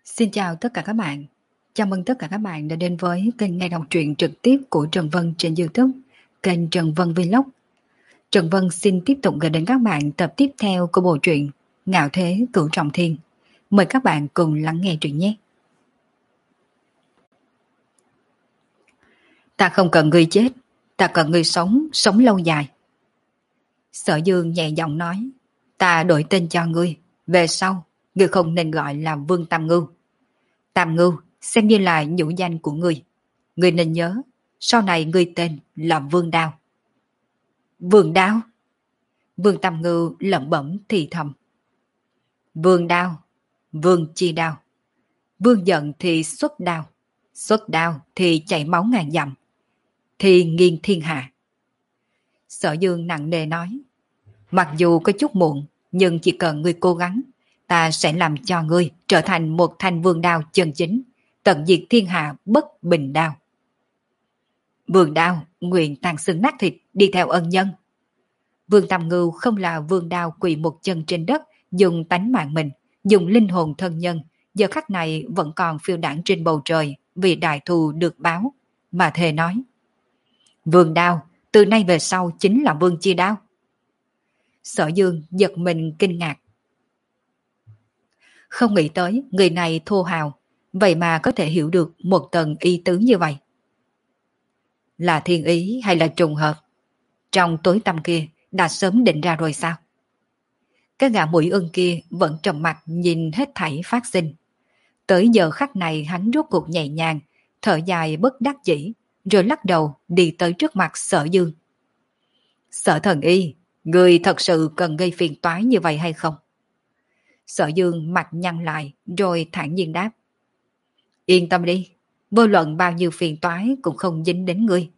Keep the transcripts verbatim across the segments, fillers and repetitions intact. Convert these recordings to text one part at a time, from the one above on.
Xin chào tất cả các bạn. Chào mừng tất cả các bạn đã đến với kênh nghe đọc truyện trực tiếp của Trần Vân trên YouTube, kênh Trần Vân Vlog. Trần Vân xin tiếp tục gửi đến các bạn tập tiếp theo của bộ truyện Ngạo Thế Cửu Trọng Thiên. Mời các bạn cùng lắng nghe truyện nhé. Ta không cần ngươi chết, ta cần ngươi sống, sống lâu dài. Sở Dương nhẹ giọng nói, ta đổi tên cho ngươi, về sau, ngươi không nên gọi là Vương Tam Ngưu. Tam Ngưu xem như là nhũ danh của ngươi. Ngươi nên nhớ, sau này ngươi tên là Vương Đao. Vương Đao? Vương Tam Ngưu lẩm bẩm thì thầm. Vương Đao, Vương chi đao. Vương giận thì xuất đao, xuất đao thì chảy máu ngàn dặm, thì nghiêng thiên hạ. Sở Dương nặng nề nói, mặc dù có chút muộn, nhưng chỉ cần ngươi cố gắng, ta sẽ làm cho ngươi trở thành một thanh vương đao chân chính, tận diệt thiên hạ bất bình đao. Vương đao nguyện tàn xương nát thịt đi theo ân nhân. Vương Tam Ngưu không là vương đao quỳ một chân trên đất, dùng tánh mạng mình, dùng linh hồn thân nhân, giờ khắc này vẫn còn phiêu đãng trên bầu trời vì đại thù được báo, mà thề nói. Vương đao, từ nay về sau chính là vương chi đao. Sở Dương giật mình kinh ngạc. Không nghĩ tới người này thô hào, vậy mà có thể hiểu được một tầng ý tứ như vậy. Là thiên ý hay là trùng hợp? Trong tối tăm kia đã sớm định ra rồi sao? Cái gã mũi ưng kia vẫn trầm mặt nhìn hết thảy phát sinh. Tới giờ khắc này hắn rốt cuộc nhẹ nhàng, thở dài bất đắc dĩ, rồi lắc đầu đi tới trước mặt Sở Dương. Sở Thần Y, người thật sự cần gây phiền toái như vậy hay không? Sở Dương mặt nhăn lại rồi thản nhiên đáp. Yên tâm đi, vô luận bao nhiêu phiền toái cũng không dính đến ngươi.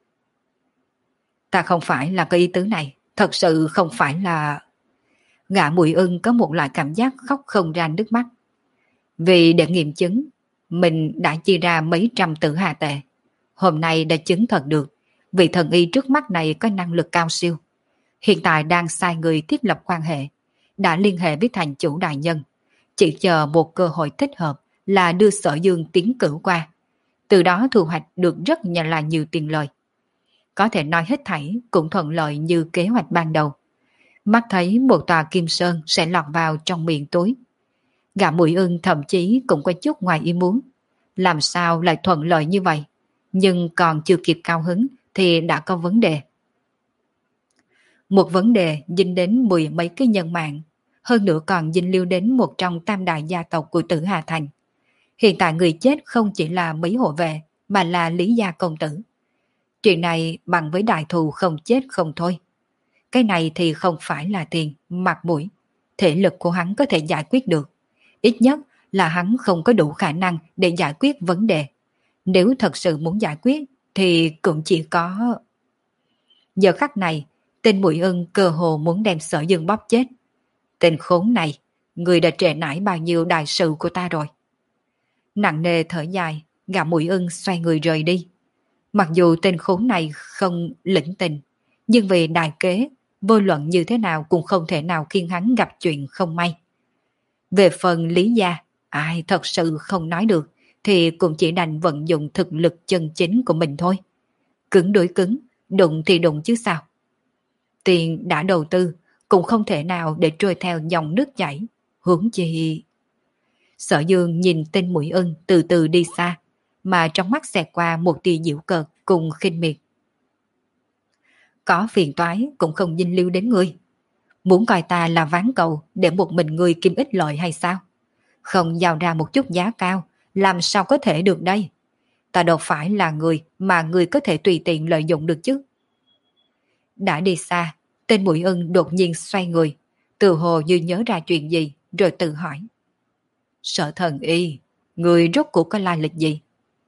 Ta không phải là cái ý tứ này, thật sự không phải là... Gã Mùi Ưng có một loại cảm giác khóc không ra nước mắt. Vì để nghiệm chứng, mình đã chia ra mấy trăm tử hà tệ. Hôm nay đã chứng thật được, vị thần y trước mắt này có năng lực cao siêu. Hiện tại đang sai người thiết lập quan hệ, đã liên hệ với thành chủ đại nhân. Chỉ chờ một cơ hội thích hợp là đưa Sở Dương tiến cử qua. Từ đó thu hoạch được rất nhanh là nhiều tiền lời. Có thể nói hết thảy cũng thuận lợi như kế hoạch ban đầu. Mắt thấy một tòa kim sơn sẽ lọt vào trong miệng túi. Gã Mũi Ưng thậm chí cũng có chút ngoài ý muốn. Làm sao lại thuận lợi như vậy? Nhưng còn chưa kịp cao hứng thì đã có vấn đề. Một vấn đề dính đến mười mấy cái nhân mạng, hơn nữa còn dính lưu đến một trong tam đại gia tộc của Tử Hà Thành. Hiện tại người chết không chỉ là mấy hộ vệ, mà là Lý Gia Công Tử. Chuyện này bằng với đại thù không chết không thôi. Cái này thì không phải là tiền, mặt mũi. Thể lực của hắn có thể giải quyết được. Ít nhất là hắn không có đủ khả năng để giải quyết vấn đề. Nếu thật sự muốn giải quyết thì cũng chỉ có... Giờ khắc này, tên Mũi Ưng cơ hồ muốn đem Sở Dương bóp chết. Tên khốn này, người đã trễ nải bao nhiêu đại sự của ta rồi. Nặng nề thở dài, gã Mũi Ưng xoay người rời đi. Mặc dù tên khốn này không lĩnh tình, nhưng vì đại kế, vô luận như thế nào cũng không thể nào khiến hắn gặp chuyện không may. Về phần Lý Gia, ai thật sự không nói được, thì cũng chỉ đành vận dụng thực lực chân chính của mình thôi. Cứng đối cứng, đụng thì đụng chứ sao. Tiền đã đầu tư, cũng không thể nào để trôi theo dòng nước chảy, huống chi... Sở Dương nhìn tên Mũi Ưng từ từ đi xa, mà trong mắt xẹt qua một tia giễu cợt cùng khinh miệt. Có phiền toái cũng không dinh lưu đến ngươi. Muốn coi ta là ván cầu để một mình ngươi kiếm ích lợi hay sao? Không giao ra một chút giá cao, làm sao có thể được đây? Ta đâu phải là người mà ngươi có thể tùy tiện lợi dụng được chứ. Đã đi xa, tên Mũi Ưng đột nhiên xoay người, từ hồ như nhớ ra chuyện gì, rồi tự hỏi. Sở Thần Y, người rốt cuộc có lai lịch gì?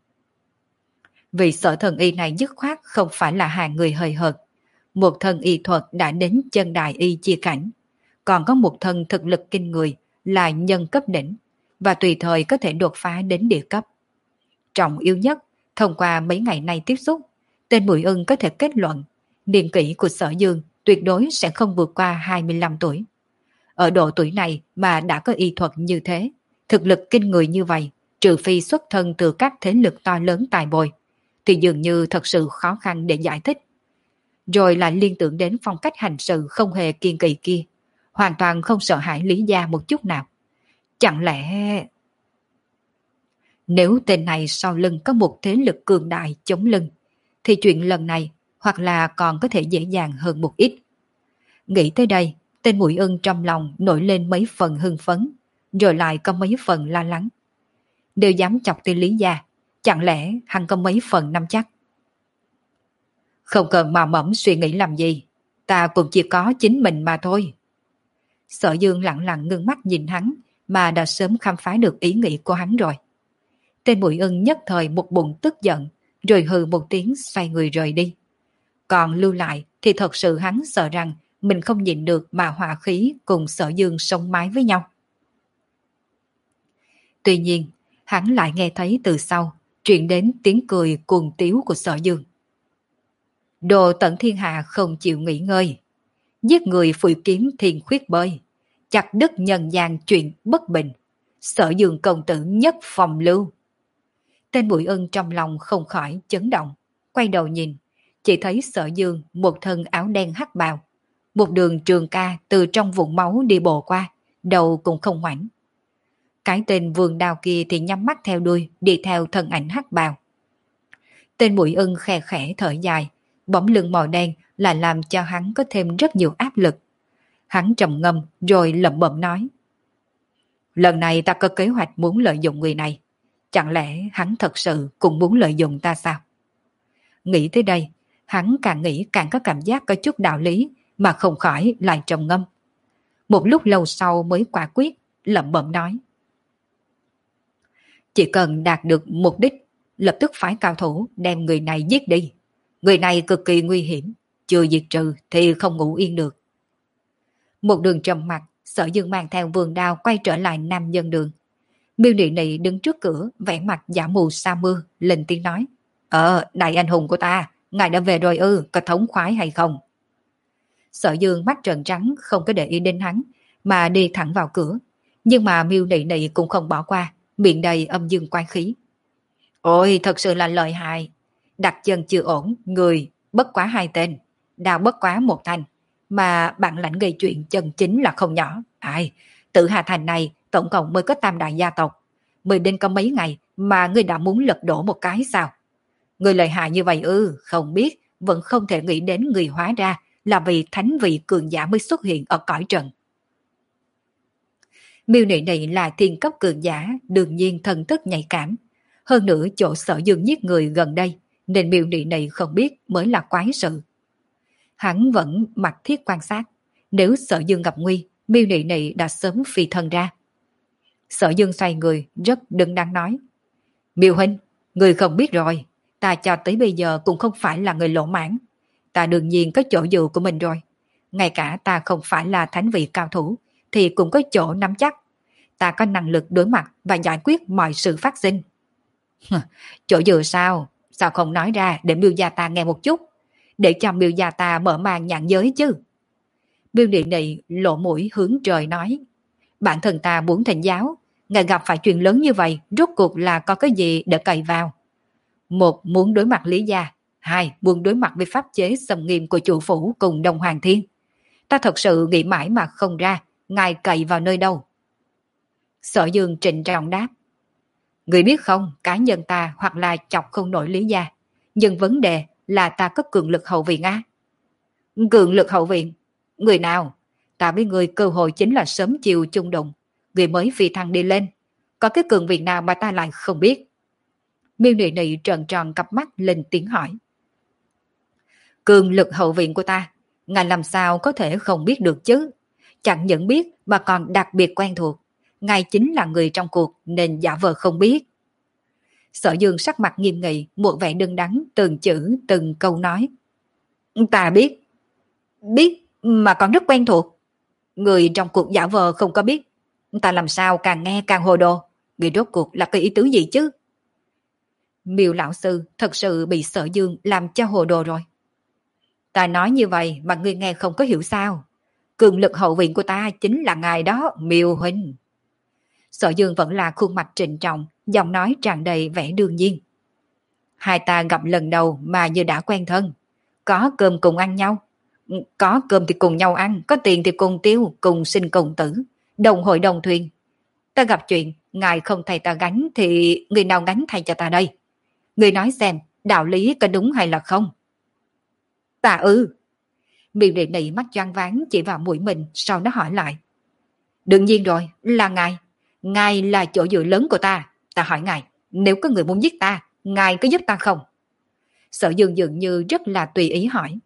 Vì Sở Thần Y này dứt khoát không phải là hàng người hời hợt. Một thân y thuật đã đến chân đại y chia cảnh, còn có một thân thực lực kinh người là nhân cấp đỉnh, và tùy thời có thể đột phá đến địa cấp. Trọng yếu nhất, thông qua mấy ngày nay tiếp xúc, tên Mũi Ưng có thể kết luận niên kỷ của Sở Dương tuyệt đối sẽ không vượt qua hai mươi lăm tuổi. Ở độ tuổi này mà đã có y thuật như thế, Thực lực kinh người như vậy, trừ phi xuất thân từ các thế lực to lớn tài bồi, thì dường như thật sự khó khăn để giải thích. Rồi lại liên tưởng đến phong cách hành sự không hề kiên kỳ kia, hoàn toàn không sợ hãi Lý Gia một chút nào. Chẳng lẽ... Nếu tên này sau lưng có một thế lực cường đại chống lưng, thì chuyện lần này hoặc là còn có thể dễ dàng hơn một ít. Nghĩ tới đây, tên Mũi Ưng trong lòng nổi lên mấy phần hưng phấn, rồi lại có mấy phần lo lắng. Đều dám chọc tên Lý Gia, chẳng lẽ hắn có mấy phần nắm chắc? Không cần mà mẫm suy nghĩ làm gì, ta cũng chỉ có chính mình mà thôi. Sở Dương lặng lặng ngưng mắt nhìn hắn, mà đã sớm khám phá được ý nghĩ của hắn rồi. Tên Mũi Ưng nhất thời một bụng tức giận, rồi hừ một tiếng xoay người rời đi. Còn lưu lại thì thật sự hắn sợ rằng mình không nhịn được mà hỏa khí cùng Sở Dương sống mái với nhau. Tuy nhiên, hắn lại nghe thấy từ sau truyền đến tiếng cười cuồng tiếu của Sở Dương. Đồ tận thiên hạ không chịu nghỉ ngơi, giết người phủi kiếm thiên khuyết bơi, chặt đứt nhân gian chuyện bất bình, Sở Dương công tử nhất phòng lưu. Tên Bụi Ưng trong lòng không khỏi chấn động, quay đầu nhìn, chỉ thấy Sở Dương một thân áo đen hắc bào, một đường trường ca từ trong vũng máu đi bộ qua, đầu cũng không ngoảnh. Cái tên vườn đào kia thì nhắm mắt theo đuôi, đi theo thân ảnh hắc bào. Tên Bụi Ưng khẽ khẽ thở dài, bóng lưng màu đen là làm cho hắn có thêm rất nhiều áp lực. Hắn trầm ngâm rồi lẩm bẩm nói: lần này ta có kế hoạch muốn lợi dụng người này. Chẳng lẽ hắn thật sự cũng muốn lợi dụng ta sao? Nghĩ tới đây, hắn càng nghĩ càng có cảm giác có chút đạo lý, mà không khỏi lại trầm ngâm. Một lúc lâu sau mới quả quyết, lẩm bẩm nói: chỉ cần đạt được mục đích, lập tức phái cao thủ đem người này giết đi. Người này cực kỳ nguy hiểm, chưa diệt trừ thì không ngủ yên được. Một đường trầm mặc, Sở Dương mang theo vườn đao quay trở lại Nam Dân Đường. Miêu Nị Nị đứng trước cửa, vẻ mặt giả mù sa mưa, lên tiếng nói: Ờ, đại anh hùng của ta, ngài đã về rồi ư, có thống khoái hay không? Sở Dương mắt trợn trắng, không có để ý đến hắn, mà đi thẳng vào cửa. Nhưng mà Miêu Nị Nị cũng không bỏ qua, miệng đầy âm dương quái khí. Ôi, thật sự là lợi hại. Đặt chân chưa ổn, người bất quá hai tên, đào bất quá một thành, mà bản lãnh gây chuyện chân chính là không nhỏ. Ai, tự Hà Thành này tổng cộng mới có tam đại gia tộc, mới đến có mấy ngày mà ngươi đã muốn lật đổ một cái sao? Ngươi lợi hại như vậy ư? Không biết, vẫn không thể nghĩ đến người hóa ra là vì thánh vị cường giả mới xuất hiện ở cõi trần. Miêu Nị Nị là thiên cấp cường giả, đương nhiên thần thức nhạy cảm. Hơn nữa chỗ Sở Dương giết người gần đây, nên Miêu Nị Nị không biết mới là quái sự. Hắn vẫn mặc thiết quan sát, nếu Sở Dương gặp nguy, Miêu Nị Nị đã sớm phi thân ra. Sở Dương xoay người, rất đứng đắn nói: Miêu huynh, người không biết rồi, ta cho tới bây giờ cũng không phải là người lỗ mãn. Ta đương nhiên có chỗ dựa của mình rồi. Ngay cả ta không phải là thánh vị cao thủ, thì cũng có chỗ nắm chắc. Ta có năng lực đối mặt và giải quyết mọi sự phát sinh. Chỗ dựa sao? Sao không nói ra để Miêu gia ta nghe một chút, để cho Miêu gia ta mở màn nhãn giới chứ? Miêu Nị Nị lộ mũi hướng trời nói: bản thân ta muốn thỉnh giáo, ngài gặp phải chuyện lớn như vậy, rốt cuộc là có cái gì để cày vào? Một, muốn đối mặt Lý gia. Hai, muốn đối mặt với pháp chế xâm nghiêm của chủ phủ cùng Đông Hoàng Thiên. Ta thật sự nghĩ mãi mà không ra, ngài cày vào nơi đâu? Sở Dương trịnh trọng đáp: người biết không, cá nhân ta hoặc là chọc không nổi Lý gia, nhưng vấn đề là ta có cường lực hậu viện á. Cường lực hậu viện? Người nào? Ta với người cơ hội chính là sớm chiều chung đụng, người mới phi thăng đi lên. Có cái cường viện nào mà ta lại không biết? Miêu Nị Nị trợn tròn cặp mắt lên tiếng hỏi. Cường lực hậu viện của ta, ngài làm sao có thể không biết được chứ? Chẳng những biết mà còn đặc biệt quen thuộc. Ngài chính là người trong cuộc nên giả vờ không biết. Sở Dương sắc mặt nghiêm nghị, một vẻ đứng đắn, từng chữ từng câu nói. Ta biết. Biết mà còn rất quen thuộc. Người trong cuộc giả vờ không có biết. Ta làm sao càng nghe càng hồ đồ. Người rốt cuộc là cái ý tứ gì chứ? Miêu lão sư thật sự bị Sở Dương làm cho hồ đồ rồi. Ta nói như vậy mà ngươi nghe không có hiểu sao? Cường lực hậu viện của ta chính là ngài đó, Miêu huynh. Sở Dương vẫn là khuôn mặt trịnh trọng, giọng nói tràn đầy vẻ đương nhiên. Hai ta gặp lần đầu mà như đã quen thân. Có cơm cùng ăn nhau. Có cơm thì cùng nhau ăn, có tiền thì cùng tiêu, cùng sinh cùng tử. Đồng hội đồng thuyền. Ta gặp chuyện, ngài không thay ta gánh thì người nào gánh thay cho ta đây? Người nói xem, đạo lý có đúng hay là không? Ta ư. Miêu Nị Nị mắt choáng váng chỉ vào mũi mình, sau nó hỏi lại. Đương nhiên rồi, là ngài. Ngài là chỗ dựa lớn của ta. Ta hỏi ngài, nếu có người muốn giết ta, ngài có giúp ta không? Sở Dương dường như rất là tùy ý hỏi.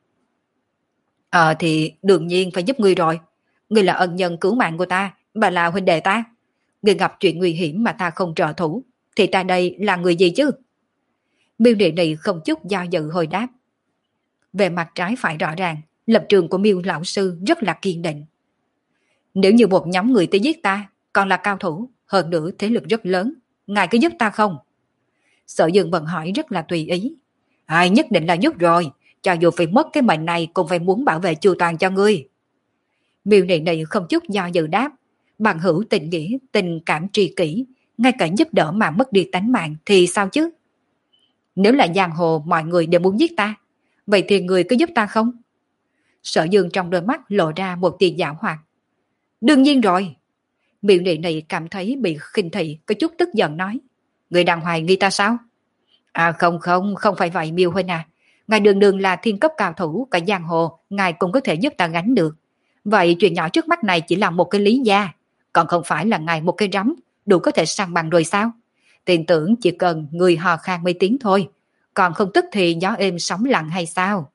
Ờ thì đương nhiên phải giúp ngươi rồi. Ngươi là ân nhân cứu mạng của ta, bà là huynh đệ ta. Ngươi gặp chuyện nguy hiểm mà ta không trợ thủ, thì ta đây là người gì chứ? Miêu Nị Nị không chút do dự hồi đáp. Về mặt trái phải rõ ràng, lập trường của Miêu lão sư rất là kiên định. Nếu như một nhóm người tới giết ta, còn là cao thủ, hơn nữa thế lực rất lớn, ngài có giúp ta không? Sở Dương bận hỏi rất là tùy ý. Ai nhất định là giúp rồi, cho dù phải mất cái mệnh này cũng phải muốn bảo vệ chu toàn cho ngươi. Miêu Nị Nị không chút do dự đáp, bằng hữu tình nghĩa, tình cảm tri kỷ, ngay cả giúp đỡ mà mất đi tánh mạng thì sao chứ? Nếu là giang hồ mọi người đều muốn giết ta, vậy thì người có giúp ta không? Sở Dương trong đôi mắt lộ ra một tia giảo hoạt. Đương nhiên rồi. Miêu Nị Nị cảm thấy bị khinh thị, có chút tức giận nói. Người đang hoài nghi ta sao? À không không, không phải vậy Miêu huynh à. Ngài đường đường là thiên cấp cao thủ, cả giang hồ, ngài cũng có thể giúp ta gánh được. Vậy chuyện nhỏ trước mắt này chỉ là một cái lý gia, còn không phải là ngài một cái rắm, đủ có thể săn bằng rồi sao? Tin tưởng chỉ cần người hò khan mấy tiếng thôi, còn không tức thì gió êm sóng lặng hay sao?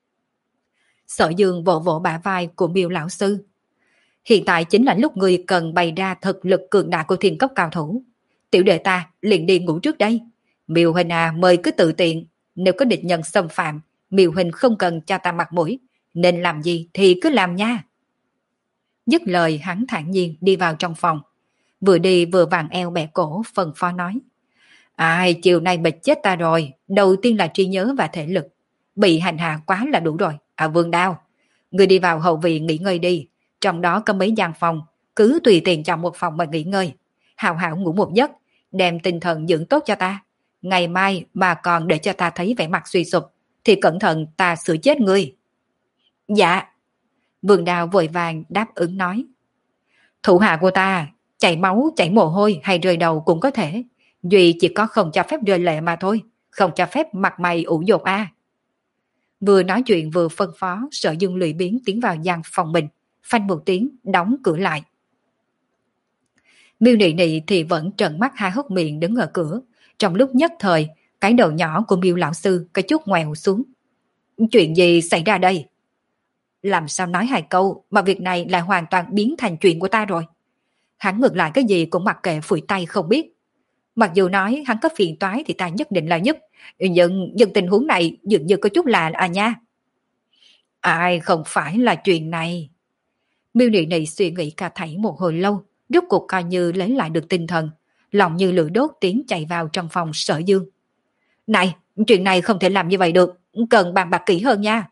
Sở Dương vỗ vỗ bả vai của Miêu lão sư. Hiện tại chính là lúc người cần bày ra thực lực cường đại của thiên cấp cao thủ. Tiểu đệ ta liền đi ngủ trước đây. Miêu huynh à, mời cứ tự tiện. Nếu có địch nhân xâm phạm, Miêu huynh không cần cho ta mặt mũi. Nên làm gì thì cứ làm nha. Dứt lời hắn thản nhiên đi vào trong phòng. Vừa đi vừa vàng eo bẻ cổ phần phó nói. Ai, chiều nay bịch chết ta rồi. Đầu tiên là trí nhớ và thể lực. Bị hành hạ quá là đủ rồi. À Vương Đao, người đi vào hậu viện nghỉ ngơi đi. Trong đó có mấy gian phòng, cứ tùy tiện chọn một phòng mà nghỉ ngơi. Hào hảo ngủ một giấc, đem tinh thần dưỡng tốt cho ta. Ngày mai mà còn để cho ta thấy vẻ mặt suy sụp, thì cẩn thận ta sửa chết ngươi. Dạ. Vương Đao vội vàng đáp ứng nói. Thủ hạ của ta, chảy máu, chảy mồ hôi hay rơi đầu cũng có thể. Duy chỉ có không cho phép rơi lệ mà thôi, không cho phép mặt mày ủ dột a. Vừa nói chuyện vừa phân phó, Sở Dương lười biếng tiến vào gian phòng mình, phanh một tiếng đóng cửa lại. Miêu Nị Nị thì vẫn trợn mắt hai hốc miệng đứng ở cửa. Trong lúc nhất thời, cái đầu nhỏ của Miêu lão sư có chút ngoèo xuống. Chuyện gì xảy ra đây? Làm sao nói hai câu mà việc này lại hoàn toàn biến thành chuyện của ta rồi? Hắn ngược lại cái gì cũng mặc kệ phủi tay không biết. Mặc dù nói hắn có phiền toái thì ta nhất định là giúp, nhưng, nhưng tình huống này dường như có chút lạ à nha. Ai không phải là chuyện này. Miêu Nị Nị suy nghĩ cả thảy một hồi lâu, rốt cuộc coi như lấy lại được tinh thần, lòng như lửa đốt tiến chạy vào trong phòng Sở Dương. Này, chuyện này không thể làm như vậy được, cần bàn bạc kỹ hơn nha.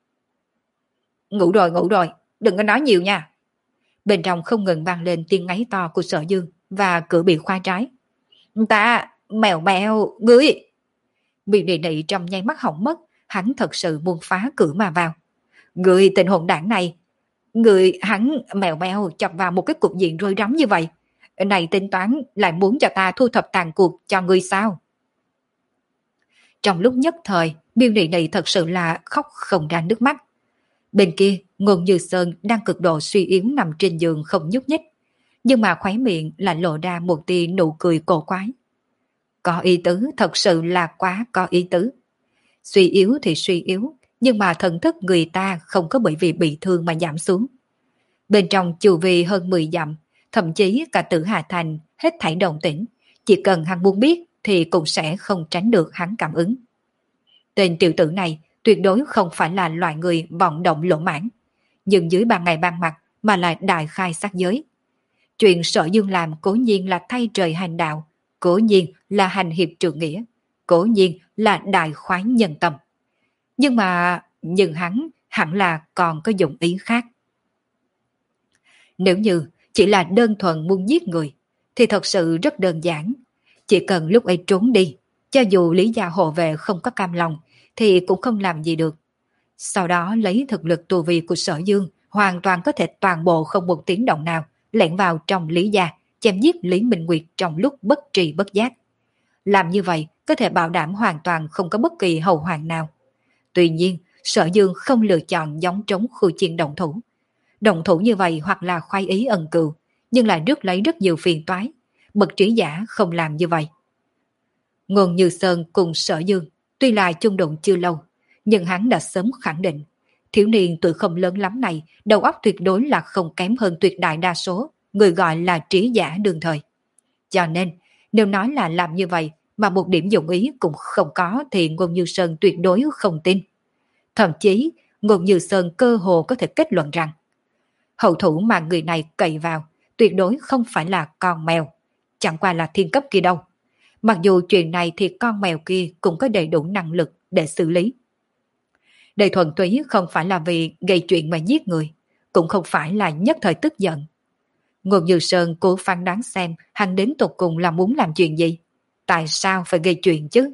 Ngủ rồi, ngủ rồi, đừng có nói nhiều nha. Bên trong không ngừng vang lên tiếng ngáy to của Sở Dương và cửa bị khóa trái. Ta, mèo mèo, ngươi. Miêu Nị Nị trong nháy mắt hỏng mất, hắn thật sự muốn phá cửa mà vào. Ngươi tình hồn đảng này, người hắn mèo mèo chọc vào một cái cục diện rối rắm như vậy. Này tính toán lại muốn cho ta thu thập tàn cuộc cho ngươi sao? Trong lúc nhất thời, Miêu Nị Nị thật sự là khóc không ra nước mắt. Bên kia, Ngôn Như Sơn đang cực độ suy yếu nằm trên giường không nhúc nhích. Nhưng mà khóe miệng lại lộ ra một tia nụ cười cổ quái. Có ý tứ, thật sự là quá có ý tứ. Suy yếu thì suy yếu, nhưng mà thần thức người ta không có bởi vì bị thương mà giảm xuống. Bên trong chu vi hơn mười dặm, thậm chí cả Tử Hà Thành hết thảy đồng tĩnh, chỉ cần hắn muốn biết thì cũng sẽ không tránh được hắn cảm ứng. Tên tiểu tử này tuyệt đối không phải là loại người vọng động lỗ mãn, nhưng dưới ban ngày ban mặt mà lại đại khai sát giới. Chuyện Sở Dương làm cố nhiên là thay trời hành đạo, cố nhiên là hành hiệp trượng nghĩa, cố nhiên là đại khoái nhân tâm. Nhưng mà, nhưng hắn hẳn là còn có dụng ý khác. Nếu như chỉ là đơn thuần muốn giết người, thì thật sự rất đơn giản. Chỉ cần lúc ấy trốn đi, cho dù Lý gia hộ vệ không có cam lòng, thì cũng không làm gì được. Sau đó lấy thực lực tu vi của Sở Dương, hoàn toàn có thể toàn bộ không một tiếng động nào, lẻn vào trong Lý gia, chém giết Lý Minh Nguyệt trong lúc bất trì bất giác. Làm như vậy có thể bảo đảm hoàn toàn không có bất kỳ hậu hoạn nào. Tuy nhiên, Sở Dương không lựa chọn giống trống khu chiên động thủ. Động thủ như vậy hoặc là khoái ý ẩn cừu, nhưng lại rước lấy rất nhiều phiền toái. Bậc trí giả không làm như vậy. Ngôn Như Sơn cùng Sở Dương, tuy là chung đụng chưa lâu, nhưng hắn đã sớm khẳng định, thiếu niên tuổi không lớn lắm này, đầu óc tuyệt đối là không kém hơn tuyệt đại đa số, người gọi là trí giả đương thời. Cho nên, nếu nói là làm như vậy, mà một điểm dụng ý cũng không có thì Ngôn Như Sơn tuyệt đối không tin. Thậm chí, Ngôn Như Sơn cơ hồ có thể kết luận rằng, hậu thủ mà người này cậy vào, tuyệt đối không phải là con mèo, chẳng qua là thiên cấp kia đâu. Mặc dù chuyện này thì con mèo kia cũng có đầy đủ năng lực để xử lý. Đây thuần túy không phải là vì gây chuyện mà giết người, cũng không phải là nhất thời tức giận. Ngôn Như Sơn cố phán đoán xem hắn đến tột cùng là muốn làm chuyện gì, tại sao phải gây chuyện chứ?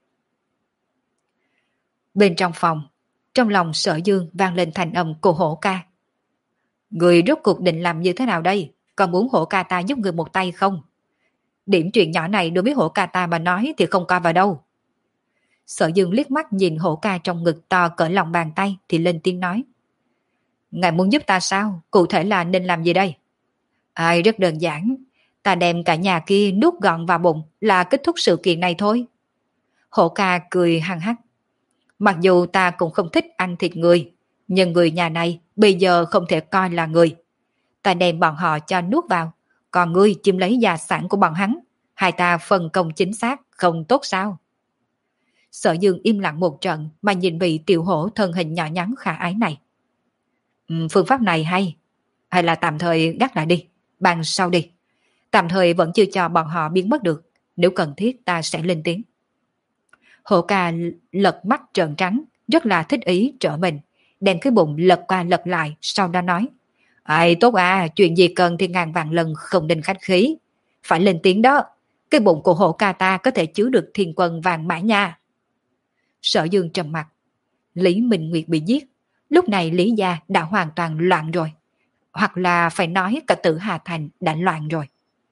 Bên trong phòng, trong lòng Sở Dương vang lên thành âm của Hổ Ca. Người rốt cuộc định làm như thế nào đây? Còn muốn Hổ Ca ta giúp người một tay không? Điểm chuyện nhỏ này đối với Hổ Ca ta mà nói thì không coi vào đâu. Sở Dương liếc mắt nhìn Hổ Ca trong ngực to cỡ lòng bàn tay thì lên tiếng nói. Ngài muốn giúp ta sao? Cụ thể là nên làm gì đây? Ai, rất đơn giản. Ta đem cả nhà kia nuốt gọn vào bụng là kết thúc sự kiện này thôi. Hổ Ca cười hăng hắc. Mặc dù ta cũng không thích ăn thịt người, nhưng người nhà này bây giờ không thể coi là người. Ta đem bọn họ cho nuốt vào, còn ngươi chiếm lấy gia sản của bọn hắn. Hai ta phân công chính xác, không tốt sao? Sở Dương im lặng một trận mà nhìn vị tiểu hổ thân hình nhỏ nhắn khả ái này. Ừ, phương pháp này hay, hay là tạm thời gác lại đi, bàn sau đi. Tạm thời vẫn chưa cho bọn họ biến mất được, nếu cần thiết ta sẽ lên tiếng. Hổ Ca lật mắt trợn trắng, rất là thích ý trở mình, đem cái bụng lật qua lật lại, sau đó nói. Ai tốt à, chuyện gì cần thì ngàn vạn lần không nên khách khí. Phải lên tiếng đó, cái bụng của Hổ Ca ta có thể chứa được thiên quân vàng mã nha. Sở Dương trầm mặt. Lý Minh Nguyệt bị giết, lúc này Lý gia đã hoàn toàn loạn rồi. Hoặc là phải nói cả Tử Hà Thành đã loạn rồi.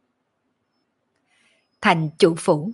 Thành chủ phủ.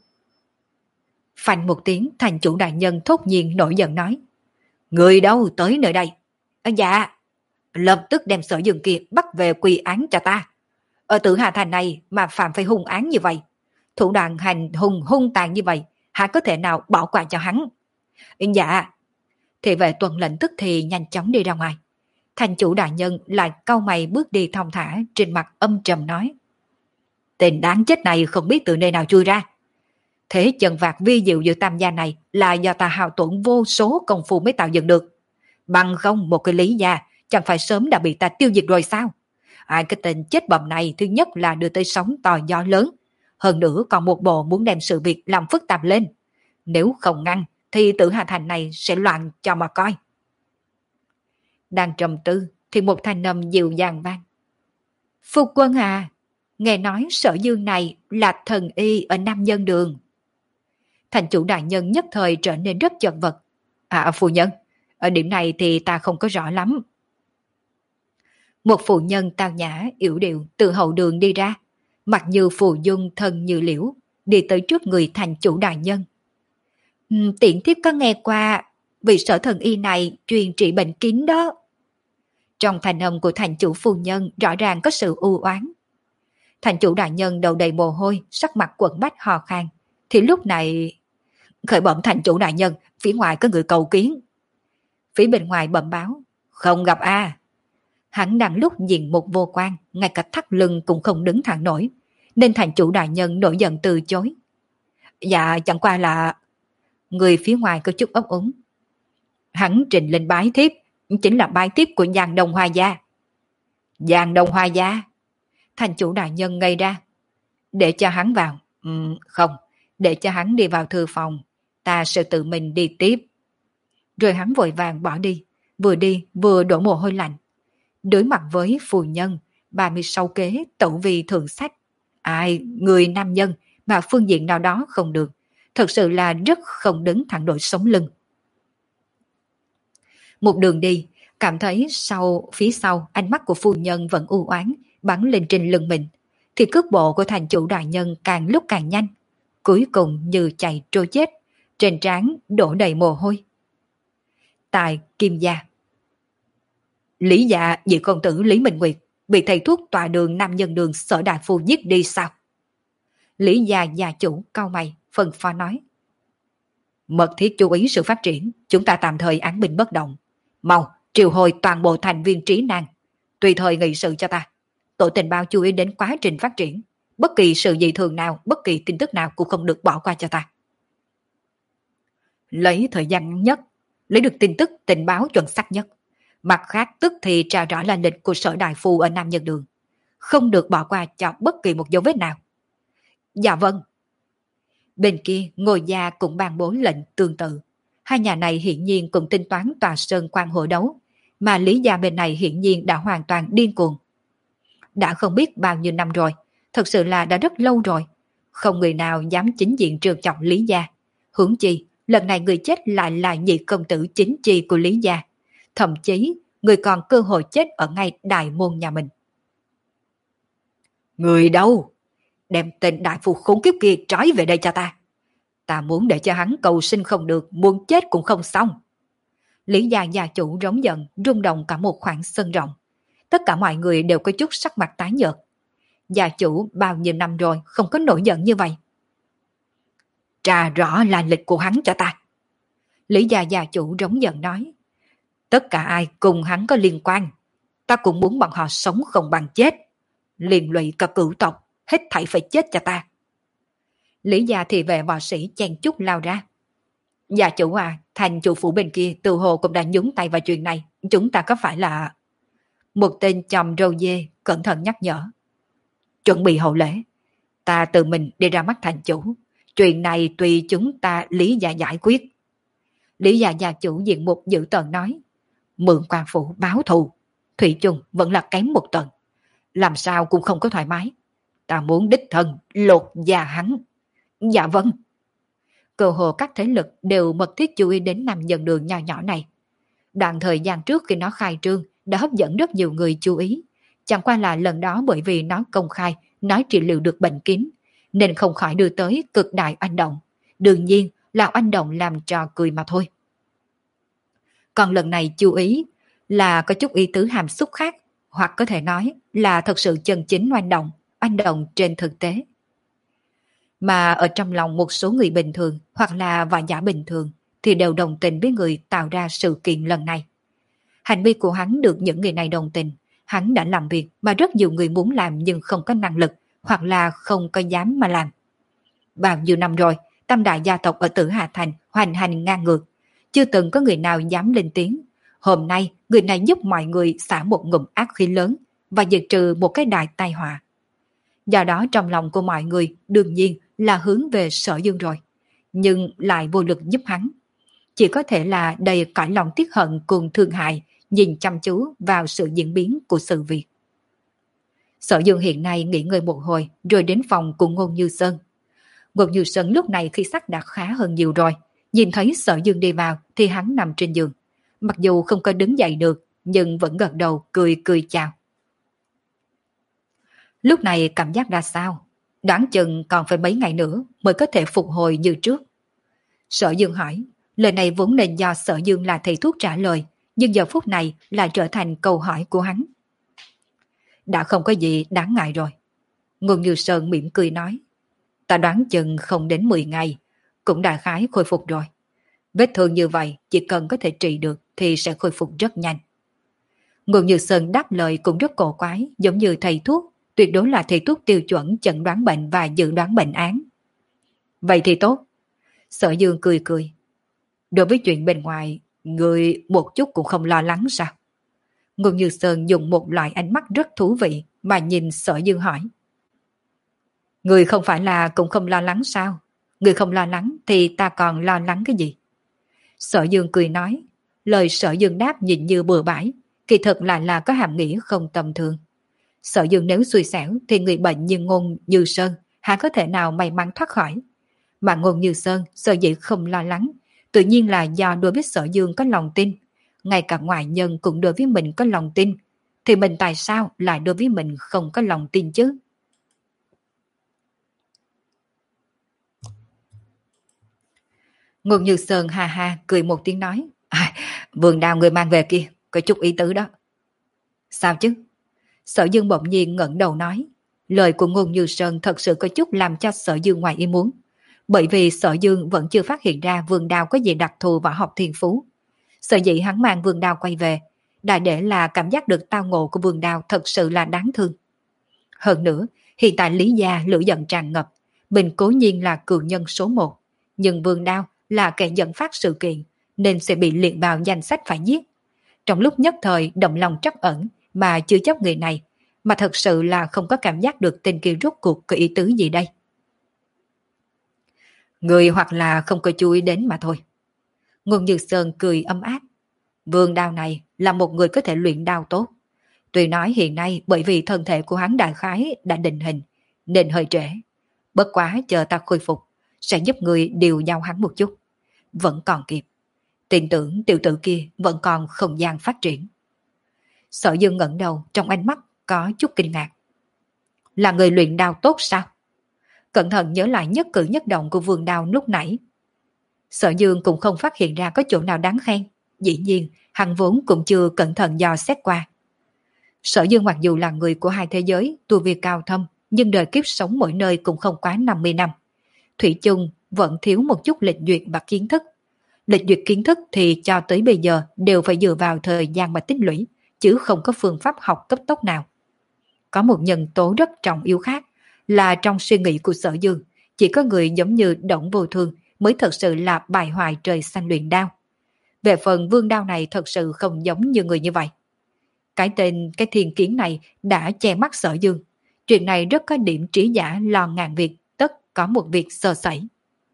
Phanh một tiếng, thành chủ đại nhân thốt nhiên nổi giận nói. Người đâu tới nơi đây? À, dạ. Lập tức đem Sở Dương kia bắt về quy án cho ta. Ở Tử Hà Thành này mà phạm phải hung án như vậy, thủ đoạn hành hung hung tàn như vậy, hả có thể nào bỏ qua cho hắn? Dạ. Thì vệ tuần lệnh tức thì nhanh chóng đi ra ngoài. Thành chủ đại nhân lại cau mày bước đi thong thả, trên mặt âm trầm nói. Tên đáng chết này không biết từ nơi nào chui ra. Thế chân vạc vi diệu giữa tam gia này là do ta hao tổn vô số công phu mới tạo dựng được. Bằng không một cái Lý gia chẳng phải sớm đã bị ta tiêu diệt rồi sao? Ai cái tên chết bầm này thứ nhất là đưa tới sóng to gió lớn. Hơn nữa còn một bộ muốn đem sự việc làm phức tạp lên. Nếu không ngăn thì Tử Hà Thành này sẽ loạn cho mà coi. Đang trầm tư thì một thanh âm dịu dàng vang. Phu quân à, nghe nói Sở Dương này là thần y ở Nam Nhân Đường. Thành chủ đại nhân nhất thời trở nên rất chật vật. À phu nhân, ở điểm này thì ta không có rõ lắm. Một phụ nhân tao nhã, yểu điệu từ hậu đường đi ra, mặt như phù dung thân như liễu, đi tới trước người thành chủ đại nhân. Uhm, tiện thiếp có nghe qua, vị Sở thần y này truyền trị bệnh kín đó. Trong thanh âm của thành chủ phu nhân rõ ràng có sự u oán. Thành chủ đại nhân đầu đầy mồ hôi, sắc mặt quẩn bách hò khan. Thì lúc này, khởi bẩm thành chủ đại nhân, phía ngoài có người cầu kiến. Phía bên ngoài bẩm báo, không gặp a. À. Hắn đang lúc nhìn một vô quan, ngay cả thắt lưng cũng không đứng thẳng nổi, nên thành chủ đại nhân nổi giận từ chối. Dạ chẳng qua là... Người phía ngoài có chút ấp úng. Hắn trình lên bái thiếp, chính là bái thiếp của Giang Đông Hoa Gia. Giang Đông Hoa Gia? Thành chủ đại nhân ngây ra. Để cho hắn vào. Ừ, không, để cho hắn đi vào thư phòng. Ta sẽ tự mình đi tiếp. Rồi hắn vội vàng bỏ đi. Vừa đi vừa đổ mồ hôi lạnh. Đối mặt với phù nhân, ba mươi sáu kế tẩu vi thượng sách. Ai, người nam nhân mà phương diện nào đó không được, thật sự là rất không đứng thẳng nổi sống lưng. Một đường đi, cảm thấy sau phía sau ánh mắt của phu nhân vẫn u oán bắn lên trên lưng mình, thì cước bộ của thành chủ đại nhân càng lúc càng nhanh, cuối cùng như chạy trôi chết, trên trán đổ đầy mồ hôi. Tại Kim Gia, Lý gia vị công tử Lý Minh Nguyệt bị thầy thuốc tòa đường nam nhân đường Sở đại phu giết đi sao? Lý gia gia chủ cau mày, phân phó nói. Mật thiết chú ý sự phát triển, chúng ta tạm thời án binh bất động. Mau, triệu hồi toàn bộ thành viên trí năng, tùy thời nghị sự cho ta. Tổ tình báo chú ý đến quá trình phát triển. Bất kỳ sự dị thường nào, bất kỳ tin tức nào cũng không được bỏ qua cho ta. Lấy thời gian ngắn nhất, lấy được tin tức tình báo chuẩn xác nhất. Mặt khác tức thì tra rõ là lịch của Sở đại phu ở Nam Nhân Đường. Không được bỏ qua cho bất kỳ một dấu vết nào. Dạ vâng. Bên kia Ngô gia cũng ban bố lệnh tương tự. Hai nhà này hiển nhiên cũng tính toán tòa sơn quan hội đấu, mà Lý gia bên này hiển nhiên đã hoàn toàn điên cuồng. Đã không biết bao nhiêu năm rồi, thật sự là đã rất lâu rồi. Không người nào dám chính diện trêu chọc Lý gia. Huống chi, lần này người chết lại là nhị công tử chính chi của Lý gia. Thậm chí, người còn cơ hội chết ở ngay đại môn nhà mình. Người đâu? Đem tên đại phu khốn kiếp kia trói về đây cho ta. Ta muốn để cho hắn cầu sinh không được, muốn chết cũng không xong. Lý gia gia chủ rống giận, rung động cả một khoảng sân rộng. Tất cả mọi người đều có chút sắc mặt tái nhợt. Gia chủ bao nhiêu năm rồi không có nổi giận như vậy. Tra rõ là lịch của hắn cho ta. Lý gia gia chủ rống giận nói. Tất cả ai cùng hắn có liên quan, ta cũng muốn bọn họ sống không bằng chết. Liên lụy cả cửu tộc, hết thảy phải chết cho ta. Lý gia thì vệ võ sĩ chen chúc lao ra. Gia chủ à, thành chủ phủ bên kia từ hồ cũng đã nhúng tay vào chuyện này. Chúng ta có phải là... Một tên chòm râu dê cẩn thận nhắc nhở. Chuẩn bị hậu lễ. Ta tự mình đi ra mắt thành chủ. Chuyện này tùy chúng ta Lý gia giải quyết. Lý gia gia chủ diện mục dữ tợn nói. Mượn quan phủ báo thù. Thủy chung vẫn là kém một tầng. Làm sao cũng không có thoải mái. Ta muốn đích thân lột da hắn. Dạ vâng. Cơ hồ các thế lực đều mật thiết chú ý đến Nam Nhân Đường nhỏ nhỏ này. Đoạn thời gian trước khi nó khai trương đã hấp dẫn rất nhiều người chú ý. Chẳng qua là lần đó bởi vì nó công khai nói trị liệu được bệnh kín, nên không khỏi đưa tới cực đại oanh động. Đương nhiên là oanh động làm trò cười mà thôi. Còn lần này chú ý là có chút ý tứ hàm xúc khác, hoặc có thể nói là thật sự chân chính oanh động, oanh động trên thực tế. Mà ở trong lòng một số người bình thường hoặc là võ giả bình thường thì đều đồng tình với người tạo ra sự kiện lần này. Hành vi của hắn được những người này đồng tình, hắn đã làm việc mà rất nhiều người muốn làm nhưng không có năng lực hoặc là không có dám mà làm. Bao nhiêu năm rồi, tam đại gia tộc ở Tử Hà Thành hoành hành ngang ngược, chưa từng có người nào dám lên tiếng. Hôm nay, người này giúp mọi người xả một ngụm ác khí lớn và diệt trừ một cái đại tai họa. Do đó trong lòng của mọi người đương nhiên là hướng về Sở Dương rồi, nhưng lại vô lực giúp hắn. Chỉ có thể là đầy cõi lòng tiếc hận cùng thương hại, nhìn chăm chú vào sự diễn biến của sự việc. Sở Dương hiện nay nghỉ ngơi một hồi rồi đến phòng của Ngôn Như Sơn. Ngôn Như Sơn lúc này khi sắc đã khá hơn nhiều rồi, nhìn thấy Sở Dương đi vào thì hắn nằm trên giường. Mặc dù không có đứng dậy được nhưng vẫn gật đầu cười cười chào. Lúc này cảm giác ra sao? Đoán chừng còn phải mấy ngày nữa mới có thể phục hồi như trước. Sở Dương hỏi, lời này vốn nên do Sở Dương là thầy thuốc trả lời, nhưng giờ phút này lại trở thành câu hỏi của hắn. Đã không có gì đáng ngại rồi. Ngôn Như Sơn mỉm cười nói, ta đoán chừng không đến mười ngày, cũng đã khái khôi phục rồi. Vết thương như vậy chỉ cần có thể trị được thì sẽ khôi phục rất nhanh. Ngôn Như Sơn đáp lời cũng rất cổ quái, giống như thầy thuốc, tuyệt đối là thầy thuốc tiêu chuẩn chẩn đoán bệnh và dự đoán bệnh án. Vậy thì tốt. Sở Dương cười cười. Đối với chuyện bên ngoài, người một chút cũng không lo lắng sao? Ngôn Như Sơn dùng một loại ánh mắt rất thú vị mà nhìn Sở Dương hỏi. Người không phải là cũng không lo lắng sao? Người không lo lắng thì ta còn lo lắng cái gì? Sở Dương cười nói. Lời Sở Dương đáp nhìn như bừa bãi, kỳ thực lại là có hàm nghĩa không tầm thường. Sở Dương nếu xui xẻo thì người bệnh như Ngôn Như Sơn há có thể nào may mắn thoát khỏi. Mà Ngôn Như Sơn sở dĩ không lo lắng, tự nhiên là do đối với Sở Dương có lòng tin. Ngay cả ngoại nhân cũng đối với mình có lòng tin, thì mình tại sao lại đối với mình không có lòng tin chứ? Ngôn Như Sơn ha ha cười một tiếng nói, à, vườn đào người mang về kia, có chút ý tứ đó. Sao chứ? Sở Dương bỗng nhiên ngẩng đầu nói, lời của Ngôn Như Sơn thật sự có chút làm cho Sở Dương ngoài ý muốn, bởi vì Sở Dương vẫn chưa phát hiện ra vườn đào có gì đặc thù võ học thiên phú. Sở dĩ hắn mang vườn đào quay về, đại để là cảm giác được tao ngộ của vườn đào thật sự là đáng thương. Hơn nữa, hiện tại Lý Gia lửa giận tràn ngập, mình cố nhiên là cựu nhân số một, nhưng vườn đao là kẻ dẫn phát sự kiện, nên sẽ bị liệt vào danh sách phải giết. Trong lúc nhất thời động lòng trắc ẩn mà chưa chấp người này, mà thật sự là không có cảm giác được tên kia rốt cuộc có ý tứ gì đây. Người hoặc là không có chú ý đến mà thôi. Ngôn Như Sơn cười âm ác. Vườn đao này là một người có thể luyện đao tốt. Tuy nói hiện nay bởi vì thân thể của hắn đại khái đã định hình, nên hơi trễ. Bất quá chờ ta khôi phục, sẽ giúp người điều giao hắn một chút. Vẫn còn kịp. Tin tưởng tiểu tử kia vẫn còn không gian phát triển. Sở Dương ngẩng đầu, trong ánh mắt có chút kinh ngạc. Là người luyện đao tốt sao? Cẩn thận nhớ lại nhất cử nhất động của vườn đao lúc nãy. Sở Dương cũng không phát hiện ra có chỗ nào đáng khen. Dĩ nhiên, hắn vốn cũng chưa cẩn thận dò xét qua. Sở Dương mặc dù là người của hai thế giới, tu vi cao thâm, nhưng đời kiếp sống mỗi nơi cũng không quá năm mươi năm. Thủy chung vẫn thiếu một chút lịch duyệt và kiến thức. Lịch duyệt kiến thức thì cho tới bây giờ đều phải dựa vào thời gian mà tích lũy, chứ không có phương pháp học cấp tốc nào. Có một nhân tố rất trọng yếu khác, là trong suy nghĩ của Sở Dương, chỉ có người giống như Đổng Vô Thương mới thật sự là bài hoài trời xanh luyện đao. Về phần vương đao này thật sự không giống như người như vậy. Cái tên cái thiên kiến này đã che mắt Sở Dương. Chuyện này rất có điểm trí giả lo ngàn việc, tất có một việc sơ sẩy.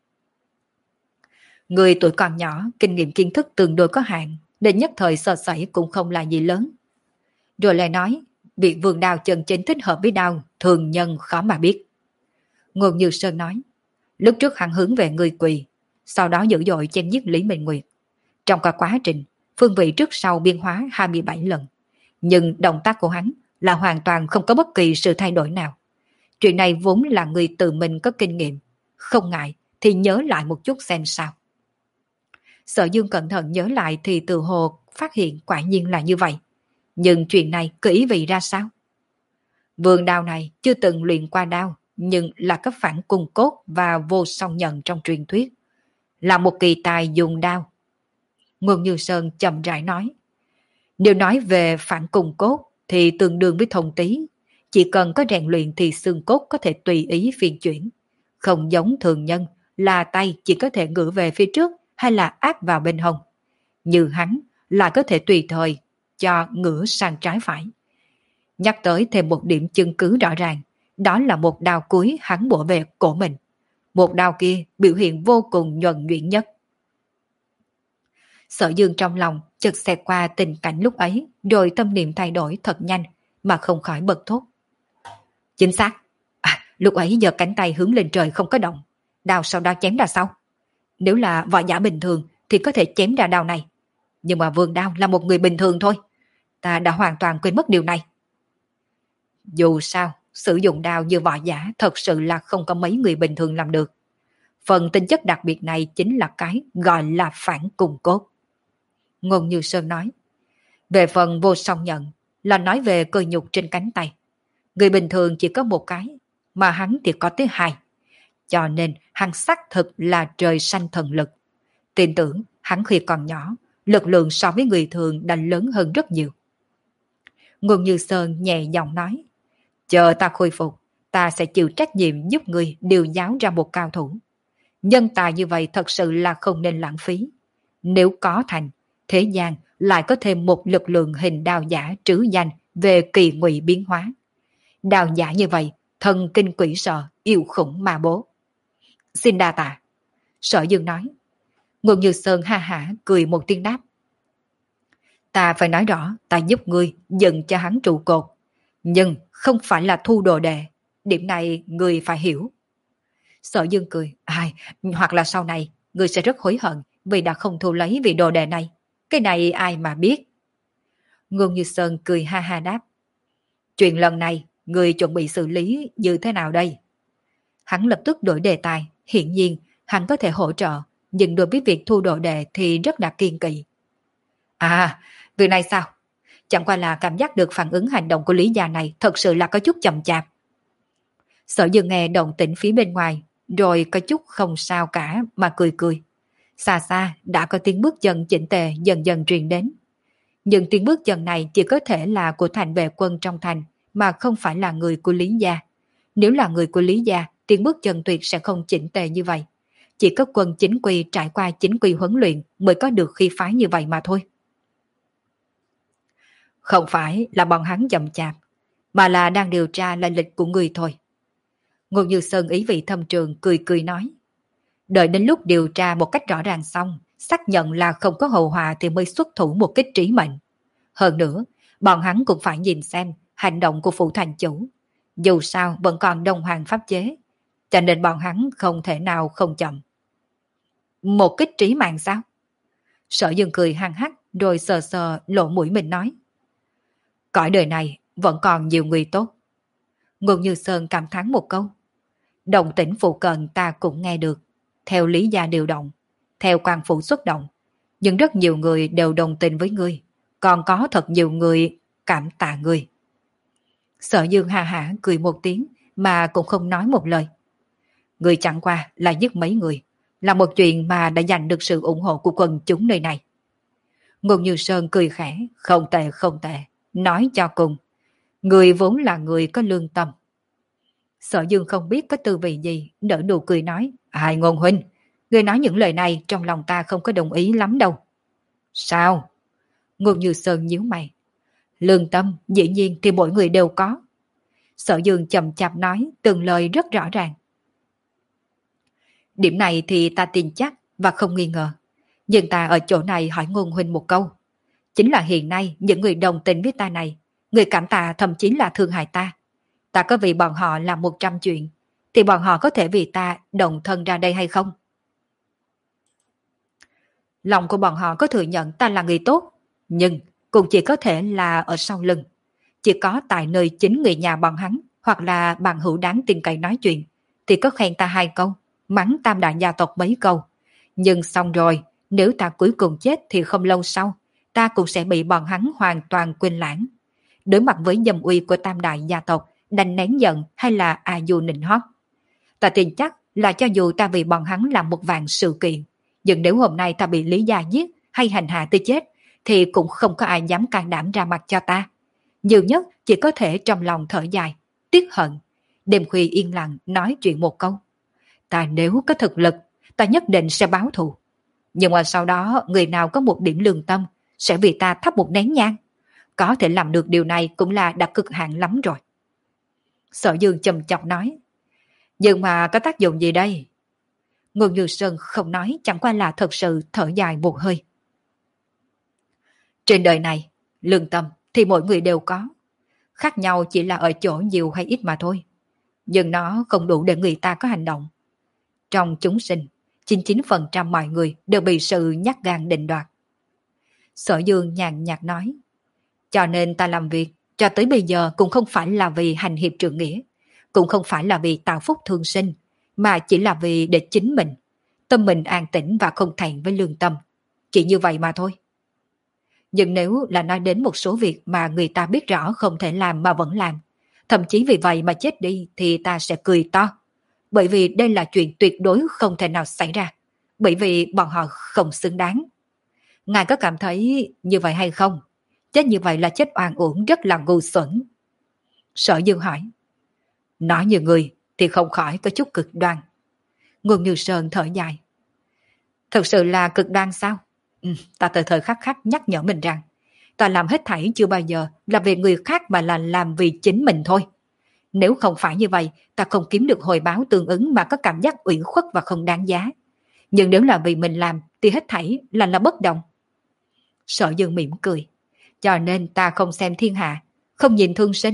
Người tuổi còn nhỏ, kinh nghiệm kiến thức tương đối có hạn, nên nhất thời sơ sẩy cũng không là gì lớn. Rồi lại nói, việc vườn đao chân chính thích hợp với đao, thường nhân khó mà biết. Ngôn Như Sơn nói, lúc trước hắn hướng về người quỳ, sau đó dữ dội chém giết Lý Minh Nguyệt. Trong cả quá trình, phương vị trước sau biên hóa hai mươi bảy lần. Nhưng động tác của hắn là hoàn toàn không có bất kỳ sự thay đổi nào. Chuyện này vốn là người tự mình có kinh nghiệm. Không ngại thì nhớ lại một chút xem sao. Sở Dương cẩn thận nhớ lại thì tự hồ phát hiện quả nhiên là như vậy. Nhưng chuyện này có ý vị ra sao? Vườn đao này chưa từng luyện qua đao, nhưng là cấp phản cung cốt và vô song nhận trong truyền thuyết. Là một kỳ tài dùng đao. Ngôn Như Sơn chậm rãi nói. Nếu nói về phản cung cốt thì tương đương với thông tí. Chỉ cần có rèn luyện thì xương cốt có thể tùy ý phiên chuyển. Không giống thường nhân là tay chỉ có thể ngửa về phía trước hay là áp vào bên hông. Như hắn là có thể tùy thời cho ngửa sang trái phải. Nhắc tới thêm một điểm chứng cứ rõ ràng, đó là một đao cuối hắn bổ về cổ mình. Một đao kia biểu hiện vô cùng nhuần nhuyễn nhất. Sở Dương trong lòng chợt xẹt qua tình cảnh lúc ấy, rồi tâm niệm thay đổi thật nhanh mà không khỏi bật thốt. Chính xác, à, lúc ấy giờ cánh tay hướng lên trời không có động, đao sau đó chém ra sau. Nếu là võ giả bình thường thì có thể chém ra đao này, nhưng mà Vương Đao là một người bình thường thôi. Ta đã hoàn toàn quên mất điều này. Dù sao, sử dụng đao như võ giả thật sự là không có mấy người bình thường làm được. Phần tính chất đặc biệt này chính là cái gọi là phản cùng cốt. Ngôn Như Sơn nói. Về phần vô song nhận là nói về cơ nhục trên cánh tay. Người bình thường chỉ có một cái, mà hắn thì có tới hai. Cho nên hắn xác thực là trời xanh thần lực. Tin tưởng hắn khi còn nhỏ, lực lượng so với người thường đã lớn hơn rất nhiều. Ngôn Như Sơn nhẹ giọng nói. Chờ ta khôi phục, ta sẽ chịu trách nhiệm giúp người điều giáo ra một cao thủ. Nhân tài như vậy thật sự là không nên lãng phí. Nếu có thành, thế gian lại có thêm một lực lượng hình đao giả trứ danh về kỳ ngụy biến hóa. Đao giả như vậy, thần kinh quỷ sợ, yêu khủng ma bố. Xin đa tạ. Sở Dương nói. Ngôn Như Sơn ha hả cười một tiếng đáp. Ta phải nói rõ, ta giúp ngươi dừng cho hắn trụ cột. Nhưng không phải là thu đồ đệ, điểm này người phải hiểu. Sở Dương cười, ai, hoặc là sau này, người sẽ rất hối hận vì đã không thu lấy vị đồ đệ này. Cái này ai mà biết. Ngôn Như Sơn cười ha ha đáp. Chuyện lần này, người chuẩn bị xử lý như thế nào đây? Hắn lập tức đổi đề tài, hiện nhiên hắn có thể hỗ trợ, nhưng đối với việc thu đồ đệ thì rất là kiên kỵ. À, việc này sao? Chẳng qua là cảm giác được phản ứng hành động của Lý gia này thật sự là có chút chậm chạp. Sở Dương nghe động tĩnh phía bên ngoài, rồi có chút không sao cả mà cười cười. Xa xa đã có tiếng bước chân chỉnh tề dần dần truyền đến. Nhưng tiếng bước chân này chỉ có thể là của thành vệ quân trong thành, mà không phải là người của Lý gia. Nếu là người của Lý gia, tiếng bước chân tuyệt sẽ không chỉnh tề như vậy. Chỉ có quân chính quy trải qua chính quy huấn luyện mới có được khí phái như vậy mà thôi. Không phải là bọn hắn chậm chạp, mà là đang điều tra lai lịch của người thôi. Ngô Như Sơn ý vị thâm trường cười cười nói. Đợi đến lúc điều tra một cách rõ ràng xong, xác nhận là không có hậu họa thì mới xuất thủ một kích trí mệnh. Hơn nữa, bọn hắn cũng phải nhìn xem hành động của phụ thành chủ. Dù sao vẫn còn đông hoàng pháp chế, cho nên bọn hắn không thể nào không chậm. Một kích trí mạng sao? Sở Dương cười hăng hắc rồi sờ sờ lộ mũi mình nói. Cõi đời này vẫn còn nhiều người tốt. Ngôn Như Sơn cảm thán một câu. Động tĩnh phụ cận ta cũng nghe được. Theo Lý gia điều động, theo quan phủ xuất động. Nhưng rất nhiều người đều đồng tình với ngươi. Còn có thật nhiều người cảm tạ ngươi. Sở Dương hà hả cười một tiếng mà cũng không nói một lời. Ngươi chẳng qua là giết mấy người, là một chuyện mà đã giành được sự ủng hộ của quần chúng nơi này. Ngôn Như Sơn cười khẽ, không tệ không tệ, nói cho cùng. Người vốn là người có lương tâm. Sở Dương không biết có tư vị gì, nở nụ cười nói, ai Ngôn huynh, người nói những lời này trong lòng ta không có đồng ý lắm đâu. Sao? Ngôn Như Sơn nhíu mày. Lương tâm, dĩ nhiên thì mỗi người đều có. Sở Dương chậm chạp nói, từng lời rất rõ ràng. Điểm này thì ta tin chắc và không nghi ngờ. Nhưng ta ở chỗ này hỏi Ngôn huynh một câu. Chính là hiện nay những người đồng tình với ta này, người cảm tạ thậm chí là thương hại ta. Ta có vì bọn họ làm một trăm chuyện, thì bọn họ có thể vì ta đồng thân ra đây hay không? Lòng của bọn họ có thừa nhận ta là người tốt, nhưng cũng chỉ có thể là ở sau lưng. Chỉ có tại nơi chính người nhà bọn hắn hoặc là bạn hữu đáng tin cậy nói chuyện, thì có khen ta hai câu, mắng tam đại gia tộc mấy câu. Nhưng xong rồi, nếu ta cuối cùng chết thì không lâu sau, ta cũng sẽ bị bọn hắn hoàn toàn quên lãng. Đối mặt với dâm uy của tam đại gia tộc, đành nén giận hay là à dù nịnh hót. Ta tin chắc là cho dù ta vì bọn hắn làm một vạn sự kiện, nhưng nếu hôm nay ta bị Lý gia giết hay hành hạ tới chết, thì cũng không có ai dám can đảm ra mặt cho ta. Nhiều nhất chỉ có thể trong lòng thở dài, tiếc hận, đêm khuya yên lặng nói chuyện một câu. Ta nếu có thực lực, ta nhất định sẽ báo thù. Nhưng mà sau đó người nào có một điểm lương tâm sẽ vì ta thắp một nén nhang. Có thể làm được điều này cũng là đã cực hạn lắm rồi. Sở Dương trầm chọc nói. Nhưng mà có tác dụng gì đây? Ngôn Như Sơn không nói, chẳng qua là thật sự thở dài một hơi. Trên đời này, lương tâm thì mỗi người đều có. Khác nhau chỉ là ở chỗ nhiều hay ít mà thôi. Nhưng nó không đủ để người ta có hành động. Trong chúng sinh, chín mươi chín phần trăm mọi người đều bị sự nhát gan định đoạt. Sở Dương nhàn nhạt nói. Cho nên ta làm việc cho tới bây giờ cũng không phải là vì hành hiệp trượng nghĩa, cũng không phải là vì tạo phúc thương sinh, mà chỉ là vì để chính mình, tâm mình an tĩnh và không thẹn với lương tâm. Chỉ như vậy mà thôi. Nhưng nếu là nói đến một số việc mà người ta biết rõ không thể làm mà vẫn làm, thậm chí vì vậy mà chết đi, thì ta sẽ cười to. Bởi vì đây là chuyện tuyệt đối không thể nào xảy ra. Bởi vì bọn họ không xứng đáng. Ngài có cảm thấy như vậy hay không? Chết như vậy là chết oan uổng, rất là ngu xuẩn. Sở Dương hỏi. Nói như người thì không khỏi có chút cực đoan. Ngôn Như Sơn thở dài. Thực sự là cực đoan sao? Ừ, ta thời thời khắc khắc nhắc nhở mình rằng ta làm hết thảy chưa bao giờ là vì người khác mà là làm vì chính mình thôi. Nếu không phải như vậy, ta không kiếm được hồi báo tương ứng mà có cảm giác ủy khuất và không đáng giá. Nhưng nếu là vì mình làm thì hết thảy là là bất đồng. Sở Dương mỉm cười. Cho nên ta không xem thiên hạ, không nhìn thương sinh,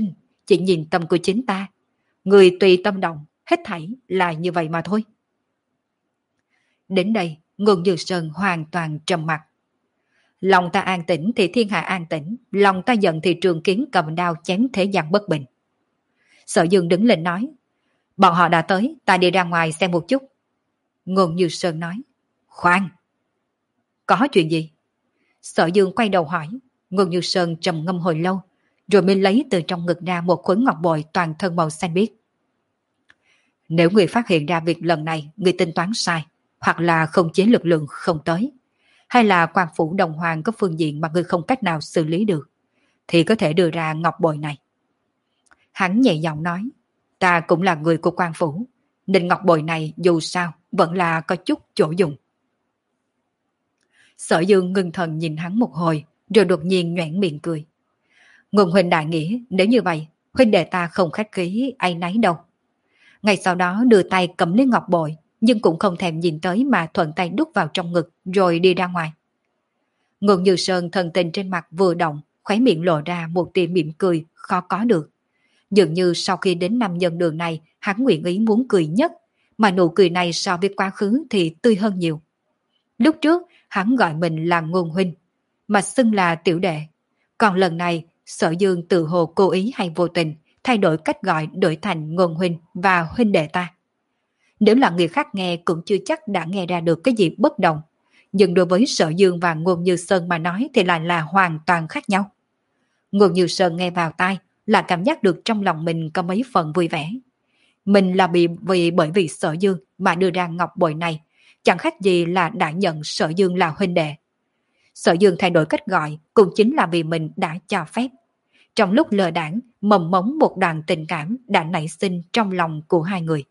chỉ nhìn tâm của chính ta. Người tùy tâm động, hết thảy là như vậy mà thôi. Đến đây, Ngôn Như Sơn hoàn toàn trầm mặc. Lòng ta an tĩnh thì thiên hạ an tĩnh, lòng ta giận thì trường kiếm cầm đao chém thế gian bất bình. Sở Dương đứng lên nói, bọn họ đã tới, ta đi ra ngoài xem một chút. Ngôn Như Sơn nói, khoan. Có chuyện gì? Sở Dương quay đầu hỏi. Ngôn Như Sơn trầm ngâm hồi lâu, rồi mới lấy từ trong ngực ra một khối ngọc bội toàn thân màu xanh biếc. Nếu người phát hiện ra việc lần này người tính toán sai, hoặc là không chế lực lượng không tới, hay là quan phủ đồng hoàng có phương diện mà người không cách nào xử lý được, thì có thể đưa ra ngọc bội này. Hắn nhẹ giọng nói, ta cũng là người của quan phủ, nên ngọc bội này dù sao vẫn là có chút chỗ dùng. Sở Dương ngưng thần nhìn hắn một hồi, rồi đột nhiên nhoẻn miệng cười. Ngôn huynh đại nghĩa, nếu như vậy, huynh đệ ta không khách khí ai nấy đâu. Ngay sau đó đưa tay cầm lấy ngọc bội, nhưng cũng không thèm nhìn tới mà thuận tay đút vào trong ngực rồi đi ra ngoài. Ngôn Như Sơn thần tình trên mặt vừa động, khóe miệng lộ ra một tia mỉm cười khó có được. Dường như sau khi đến năm nhân đường này, hắn nguyện ý muốn cười nhất, mà nụ cười này so với quá khứ thì tươi hơn nhiều. Lúc trước, hắn gọi mình là Ngôn huynh, mà xưng là tiểu đệ. Còn lần này, Sở Dương tự hồ cố ý hay vô tình, thay đổi cách gọi đổi thành Ngôn huynh và huynh đệ ta. Nếu là người khác nghe cũng chưa chắc đã nghe ra được cái gì bất đồng. Nhưng đối với Sở Dương và Ngôn Như Sơn mà nói thì lại là hoàn toàn khác nhau. Ngôn Như Sơn nghe vào tai là cảm giác được trong lòng mình có mấy phần vui vẻ. Mình là bị vì bởi vì Sở Dương mà đưa ra ngọc bội này, chẳng khác gì là đã nhận Sở Dương là huynh đệ. Sở Dương thay đổi cách gọi cũng chính là vì mình đã cho phép. Trong lúc lơ đãng, mầm mống một đoạn tình cảm đã nảy sinh trong lòng của hai người.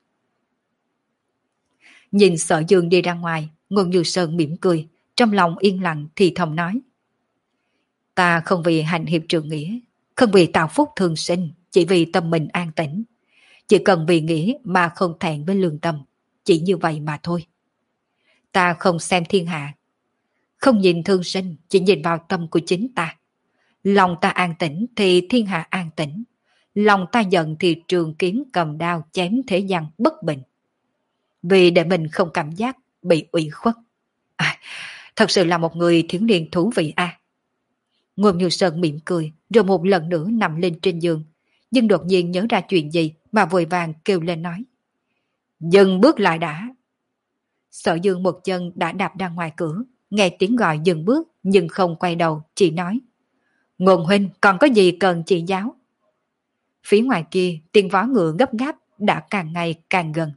Nhìn Sở Dương đi ra ngoài, Ngôn Như Sơn mỉm cười, trong lòng yên lặng thì thầm nói. Ta không vì hành hiệp trượng nghĩa, không vì tạo phúc thường sinh, chỉ vì tâm mình an tĩnh. Chỉ cần vì nghĩa mà không thẹn với lương tâm, chỉ như vậy mà thôi. Ta không xem thiên hạ, không nhìn thương sinh, chỉ nhìn vào tâm của chính ta. Lòng ta an tĩnh thì thiên hạ an tĩnh, lòng ta giận thì trường kiếm cầm đao chém thế gian bất bình. Vì để mình không cảm giác bị ủy khuất. À, thật sự là một người thiếu niên thú vị a. À. Ngôn Như Sơn mỉm cười, rồi một lần nữa nằm lên trên giường, nhưng đột nhiên nhớ ra chuyện gì mà vội vàng kêu lên nói. Dừng bước lại đã. Sở Dương một chân đã đạp ra ngoài cửa, nghe tiếng gọi dừng bước nhưng không quay đầu, chỉ nói. Ngôn huynh còn có gì cần chỉ giáo? Phía ngoài kia tiếng vó ngựa gấp gáp đã càng ngày càng gần.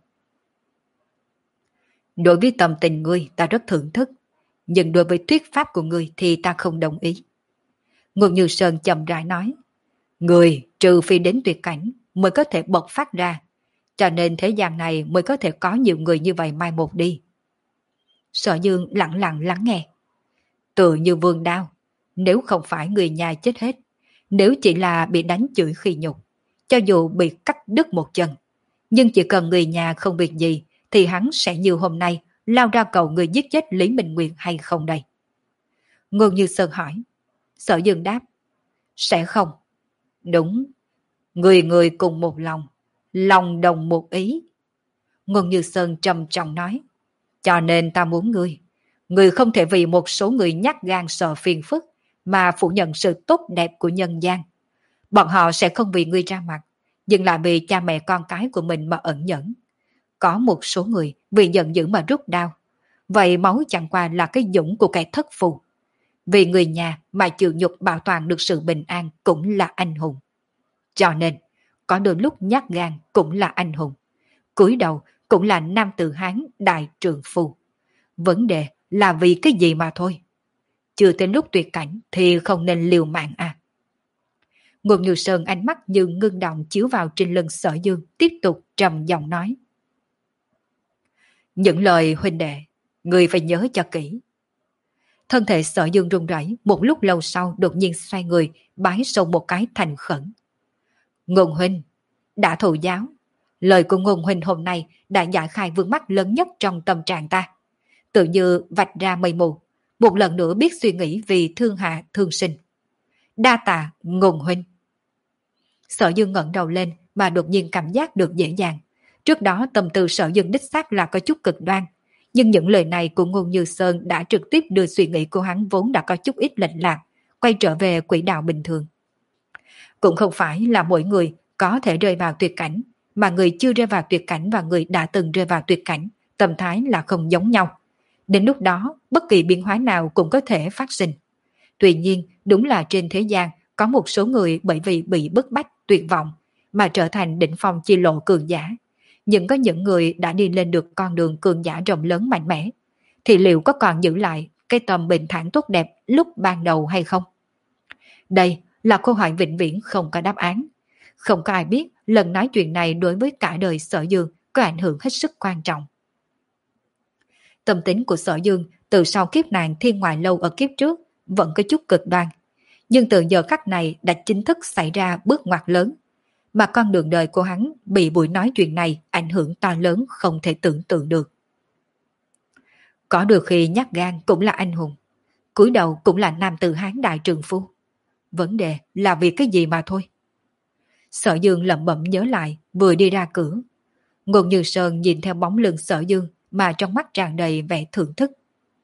Đối với tâm tình ngươi ta rất thưởng thức, nhưng đối với thuyết pháp của ngươi thì ta không đồng ý. Ngôn Như Sơn chậm rãi nói. Người trừ phi đến tuyệt cảnh mới có thể bộc phát ra, cho nên thế gian này mới có thể có nhiều người như vậy mai một đi. Sở Dương lặng lặng lắng nghe. Tự như vương đao, nếu không phải người nhà chết hết, nếu chỉ là bị đánh chửi khi nhục, cho dù bị cắt đứt một chân, nhưng chỉ cần người nhà không việc gì thì hắn sẽ như hôm nay lao ra cầu người giết chết Lý Minh Nguyệt hay không đây? Ngôn Như Sơn hỏi. Sở Dương đáp. Sẽ không. Đúng. Người người cùng một lòng, lòng đồng một ý. Ngôn Như Sơn trầm trọng nói. Cho nên ta muốn ngươi. Ngươi không thể vì một số người nhát gan sợ phiền phức mà phủ nhận sự tốt đẹp của nhân gian. Bọn họ sẽ không vì ngươi ra mặt, nhưng lại vì cha mẹ con cái của mình mà ẩn nhẫn. Có một số người vì giận dữ mà rút đao. Vậy máu chẳng qua là cái dũng của kẻ thất phù. Vì người nhà mà chịu nhục bảo toàn được sự bình an cũng là anh hùng. Cho nên, có đôi lúc nhát gan cũng là anh hùng. Cúi đầu cũng là nam tử Hán đại trượng phu. Vấn đề là vì cái gì mà thôi. Chưa tới lúc tuyệt cảnh thì không nên liều mạng à. Ngôn Như Sơn ánh mắt như ngưng động chiếu vào trên lưng Sở Dương, tiếp tục trầm giọng nói. Những lời huynh đệ, người phải nhớ cho kỹ. Thân thể Sở Dương run rẩy, một lúc lâu sau đột nhiên xoay người, bái sâu một cái thành khẩn. Ngôn huynh, đã thụ giáo. Lời của Ngôn huynh hôm nay đã giải khai vướng mắc lớn nhất trong tâm trạng ta. Tự như vạch ra mây mù, một lần nữa biết suy nghĩ vì thương hạ thương sinh. Đa tạ Ngôn huynh. Sở Dương ngẩng đầu lên mà đột nhiên cảm giác được dễ dàng. Trước đó tâm tư Sở Dương đích xác là có chút cực đoan, nhưng những lời này của Ngôn Như Sơn đã trực tiếp đưa suy nghĩ của hắn vốn đã có chút ít lệch lạc, quay trở về quỹ đạo bình thường. Cũng không phải là mỗi người có thể rơi vào tuyệt cảnh, mà người chưa rơi vào tuyệt cảnh và người đã từng rơi vào tuyệt cảnh, tâm thái là không giống nhau. Đến lúc đó, bất kỳ biến hóa nào cũng có thể phát sinh. Tuy nhiên, đúng là trên thế gian có một số người bởi vì bị bức bách, tuyệt vọng mà trở thành đỉnh phong chi lộ cường giả. Nhưng có những người đã đi lên được con đường cường giả rộng lớn mạnh mẽ, thì liệu có còn giữ lại cái tâm bình thản tốt đẹp lúc ban đầu hay không? Đây là câu hỏi vĩnh viễn không có đáp án. Không có ai biết lần nói chuyện này đối với cả đời Sở Dương có ảnh hưởng hết sức quan trọng. Tâm tính của Sở Dương từ sau kiếp nạn thiên ngoại lâu ở kiếp trước vẫn có chút cực đoan, nhưng từ giờ khắc này đã chính thức xảy ra bước ngoặt lớn, mà con đường đời của hắn bị buổi nói chuyện này ảnh hưởng to lớn không thể tưởng tượng được. Có được khi nhát gan cũng là anh hùng, cúi đầu cũng là nam tử hán đại trượng phu. Vấn đề là vì cái gì mà thôi. Sở Dương lẩm bẩm nhớ lại vừa đi ra cửa. Ngôn Như Sơn nhìn theo bóng lưng Sở Dương mà trong mắt tràn đầy vẻ thưởng thức.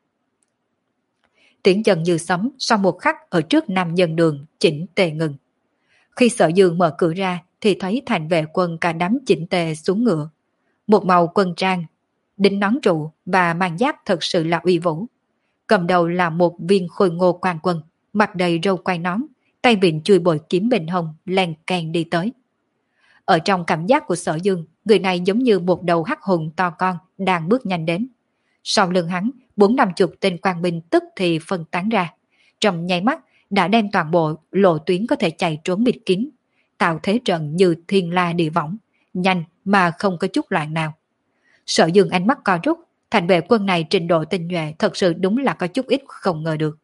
Tiếng chân như sấm sau một khắc ở trước nam nhân đường chỉnh tề ngừng. Khi Sở Dương mở cửa ra thì thấy thành vệ quân cả đám chỉnh tề xuống ngựa. Một màu quân trang, đính nón trụ và mang giáp thật sự là uy vũ. Cầm đầu là một viên khôi ngô quan quân, mặt đầy râu quai nón, tay vịn chui bội kiếm bên hông, len keng đi tới. Ở trong cảm giác của Sở Dương, người này giống như một đầu hắc hùng to con đang bước nhanh đến. Sau lưng hắn, bốn năm chục tên quan binh tức thì phân tán ra. Trong nháy mắt đã đem toàn bộ lộ tuyến có thể chạy trốn bịt kín, tạo thế trận như thiên la địa võng, nhanh mà không có chút loạn nào. Sở Dương ánh mắt co rút, thành vệ quân này trình độ tinh nhuệ thật sự đúng là có chút ít không ngờ được.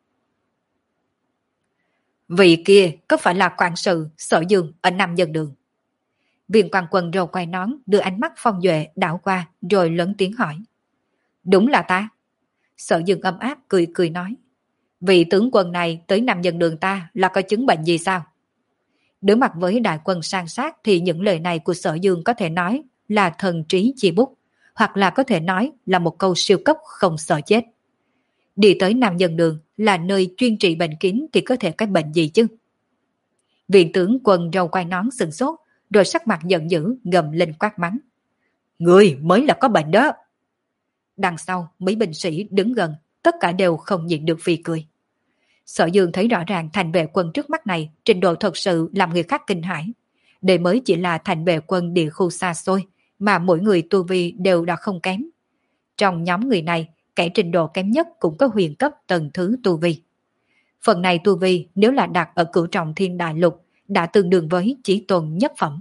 Vị kia có phải là quản sự Sở Dương ở Nam Dân Đường? Viên quan quân râu quai nón đưa ánh mắt phong duệ đảo qua rồi lớn tiếng hỏi. Đúng là ta. Sở Dương ấm áp cười cười nói. Vị tướng quân này tới Nam Dân Đường ta là có chứng bệnh gì sao? Đối mặt với đại quân san sát thì những lời này của Sở Dương có thể nói là thần trí chi bút, hoặc là có thể nói là một câu siêu cấp không sợ chết. Đi tới Nam Dân Đường là nơi chuyên trị bệnh kín thì có thể cái bệnh gì chứ? Viện tướng quân râu quai nón sừng sốt, rồi sắc mặt giận dữ gầm lên quát mắng. Người mới là có bệnh đó. Đằng sau mấy binh sĩ đứng gần, tất cả đều không nhịn được phì cười. Sở Dương thấy rõ ràng thành vệ quân trước mắt này trình độ thật sự làm người khác kinh hãi. Đây mới chỉ là thành vệ quân địa khu xa xôi, mà mỗi người tu vi đều đã không kém. Trong nhóm người này, kẻ trình độ kém nhất cũng có huyền cấp tầng thứ tu vi. Phần này tu vi nếu là đặt ở cửu trọng thiên đại lục đã tương đương với chí tôn nhất phẩm.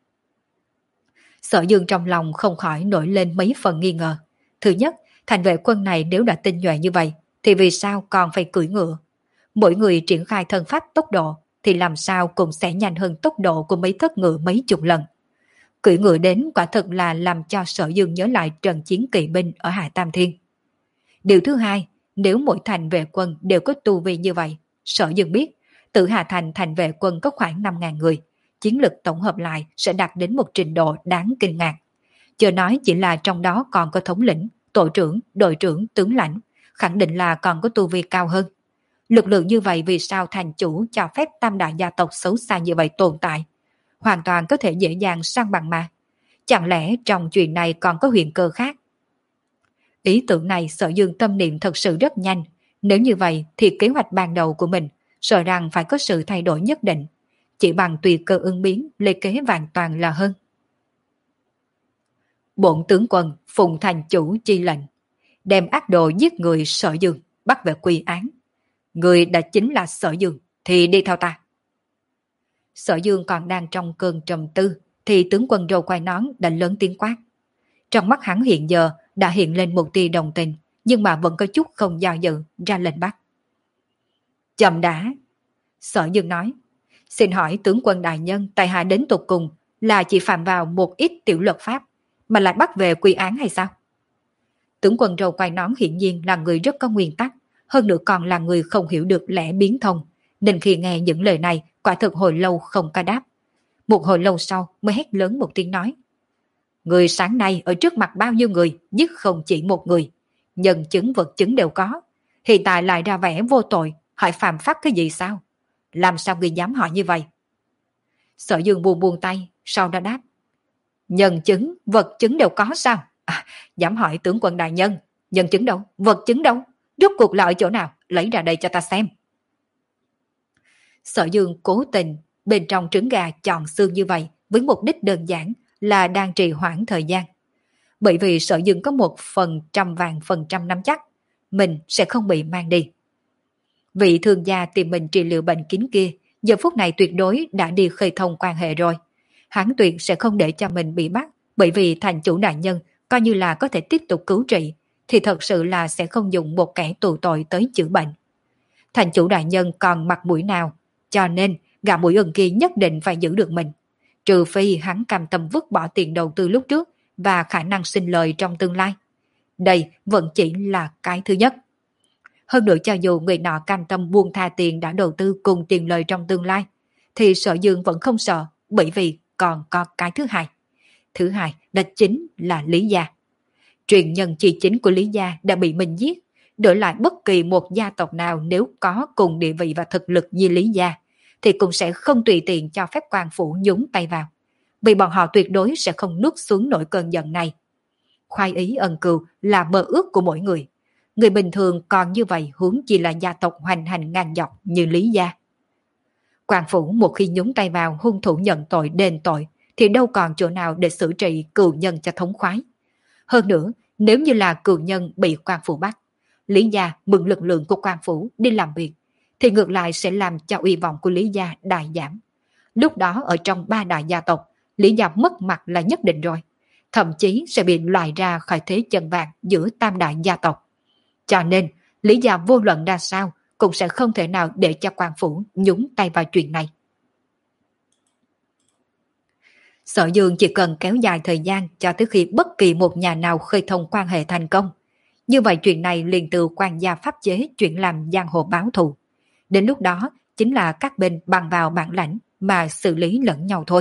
Sở Dương trong lòng không khỏi nổi lên mấy phần nghi ngờ. Thứ nhất, thành vệ quân này nếu đã tinh nhuệ như vậy thì vì sao còn phải cưỡi ngựa? Mỗi người triển khai thân pháp tốc độ thì làm sao cũng sẽ nhanh hơn tốc độ của mấy thất ngựa mấy chục lần. Cưỡi ngựa đến quả thực là làm cho Sở Dương nhớ lại trận chiến kỵ binh ở Hải Tam Thiên. Điều thứ hai, nếu mỗi thành vệ quân đều có tu vi như vậy, Sở Dương biết Tử Hà Thành thành vệ quân có khoảng năm nghìn người, chiến lực tổng hợp lại sẽ đạt đến một trình độ đáng kinh ngạc. Chưa nói chỉ là trong đó còn có thống lĩnh, tổ trưởng, đội trưởng, tướng lãnh, khẳng định là còn có tu vi cao hơn. Lực lượng như vậy vì sao thành chủ cho phép tam đại gia tộc xấu xa như vậy tồn tại? Hoàn toàn có thể dễ dàng sang bằng mà. Chẳng lẽ trong chuyện này còn có huyền cơ khác? Ý tưởng này Sở Dương tâm niệm thật sự rất nhanh. Nếu như vậy thì kế hoạch ban đầu của mình sợ rằng phải có sự thay đổi nhất định. Chỉ bằng tùy cơ ứng biến, lấy kế hoàn toàn là hơn. Bổn tướng quân phụng thành chủ chi lệnh, đem ác đồ giết người Sở Dương bắt về quy án. Người đã chính là Sở Dương thì đi theo ta. Sở Dương còn đang trong cơn trầm tư thì tướng quân râu quai nón đã lớn tiếng quát. Trong mắt hắn hiện giờ đã hiện lên một tia đồng tình, nhưng mà vẫn có chút không do dự ra lệnh bắt. Chậm đã. Sở Dương nói. Xin hỏi tướng quân đại nhân tại hạ đến tột cùng là chỉ phạm vào một ít tiểu luật pháp mà lại bắt về quy án hay sao? Tướng quân râu quai nón hiển nhiên là người rất có nguyên tắc, hơn nữa còn là người không hiểu được lẽ biến thông, nên khi nghe những lời này quả thực hồi lâu không có đáp. Một hồi lâu sau mới hét lớn một tiếng nói. Người sáng nay ở trước mặt bao nhiêu người, giết không chỉ một người. Nhân chứng vật chứng đều có. Hiện tại lại ra vẻ vô tội, hỏi phạm pháp cái gì sao? Làm sao người dám hỏi như vậy? Sở Dương buông buông tay, sau đó đáp. Nhân chứng, vật chứng đều có sao? À, dám hỏi tướng quân đại nhân, nhân chứng đâu, vật chứng đâu? Rốt cuộc là ở chỗ nào? Lấy ra đây cho ta xem. Sở Dương cố tình bên trong trứng gà chọn xương như vậy với mục đích đơn giản là đang trì hoãn thời gian. Bởi vì Sở Dương có một phần trăm vàng phần trăm nắm chắc mình sẽ không bị mang đi. Vị thương gia tìm mình trị liệu bệnh kín kia giờ phút này tuyệt đối đã đi khơi thông quan hệ rồi. Hắn tuyệt sẽ không để cho mình bị bắt, bởi vì thành chủ đại nhân coi như là có thể tiếp tục cứu trị thì thật sự là sẽ không dùng một kẻ tù tội tới chữa bệnh. Thành chủ đại nhân còn mặt mũi nào, cho nên gã mũi ưng kia nhất định phải giữ được mình. Trừ phi hắn cam tâm vứt bỏ tiền đầu tư lúc trước và khả năng sinh lời trong tương lai. Đây vẫn chỉ là cái thứ nhất. Hơn nữa cho dù người nọ cam tâm buông tha tiền đã đầu tư cùng tiền lời trong tương lai, thì Sở Dương vẫn không sợ, bởi vì còn có cái thứ hai. Thứ hai đó chính là Lý Gia. Truyền nhân chi chính của Lý Gia đã bị mình giết, đổi lại bất kỳ một gia tộc nào nếu có cùng địa vị và thực lực như Lý Gia, thì cũng sẽ không tùy tiện cho phép quan phủ nhúng tay vào. Vì bọn họ tuyệt đối sẽ không nuốt xuống nổi cơn giận này. Khoái ý ân cừu là mơ ước của mỗi người. Người bình thường còn như vậy huống chi là gia tộc hoành hành ngang dọc như Lý Gia. Quan phủ một khi nhúng tay vào hung thủ nhận tội đền tội thì đâu còn chỗ nào để xử trị cừu nhân cho thống khoái. Hơn nữa, nếu như là cừu nhân bị quan phủ bắt, Lý Gia mượn lực lượng của quan phủ đi làm việc, thì ngược lại sẽ làm cho uy vọng của Lý Gia đại giảm. Lúc đó ở trong ba đại gia tộc, Lý Gia mất mặt là nhất định rồi. Thậm chí sẽ bị loại ra khỏi thế chân vàng giữa tam đại gia tộc. Cho nên, Lý Gia vô luận ra sao cũng sẽ không thể nào để cho quan phủ nhúng tay vào chuyện này. Sở Dương chỉ cần kéo dài thời gian cho tới khi bất kỳ một nhà nào khơi thông quan hệ thành công. Như vậy chuyện này liền từ quan gia pháp chế chuyển làm giang hồ báo thù. Đến lúc đó chính là các bên bằng vào bản lãnh mà xử lý lẫn nhau thôi.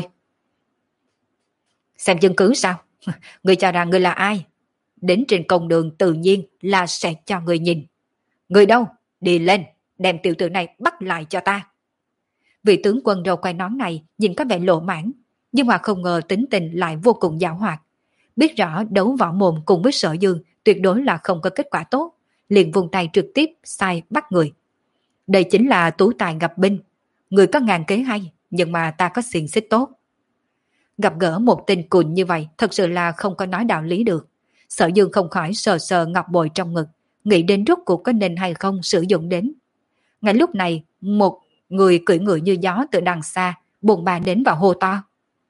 Xem chứng cứ sao? Người cho rằng người là ai? Đến trên công đường tự nhiên là sẽ cho người nhìn. Người đâu? Đi lên, đem tiểu tử này bắt lại cho ta. Vị tướng quân râu quai nón này nhìn có vẻ lộ mãn, nhưng mà không ngờ tính tình lại vô cùng giảo hoạt. Biết rõ đấu võ mồm cùng với Sở Dương tuyệt đối là không có kết quả tốt, liền vùng tay trực tiếp sai bắt người. Đây chính là tú tài gặp binh. Người có ngàn kế hay, nhưng mà ta có xiềng xích tốt. Gặp gỡ một tên cùn như vậy thật sự là không có nói đạo lý được. Sở Dương không khỏi sờ sờ ngọc bội trong ngực, nghĩ đến rốt cuộc có nên hay không sử dụng đến. Ngay lúc này, một người cưỡi ngựa như gió từ đằng xa, bồn bà đến và hô to.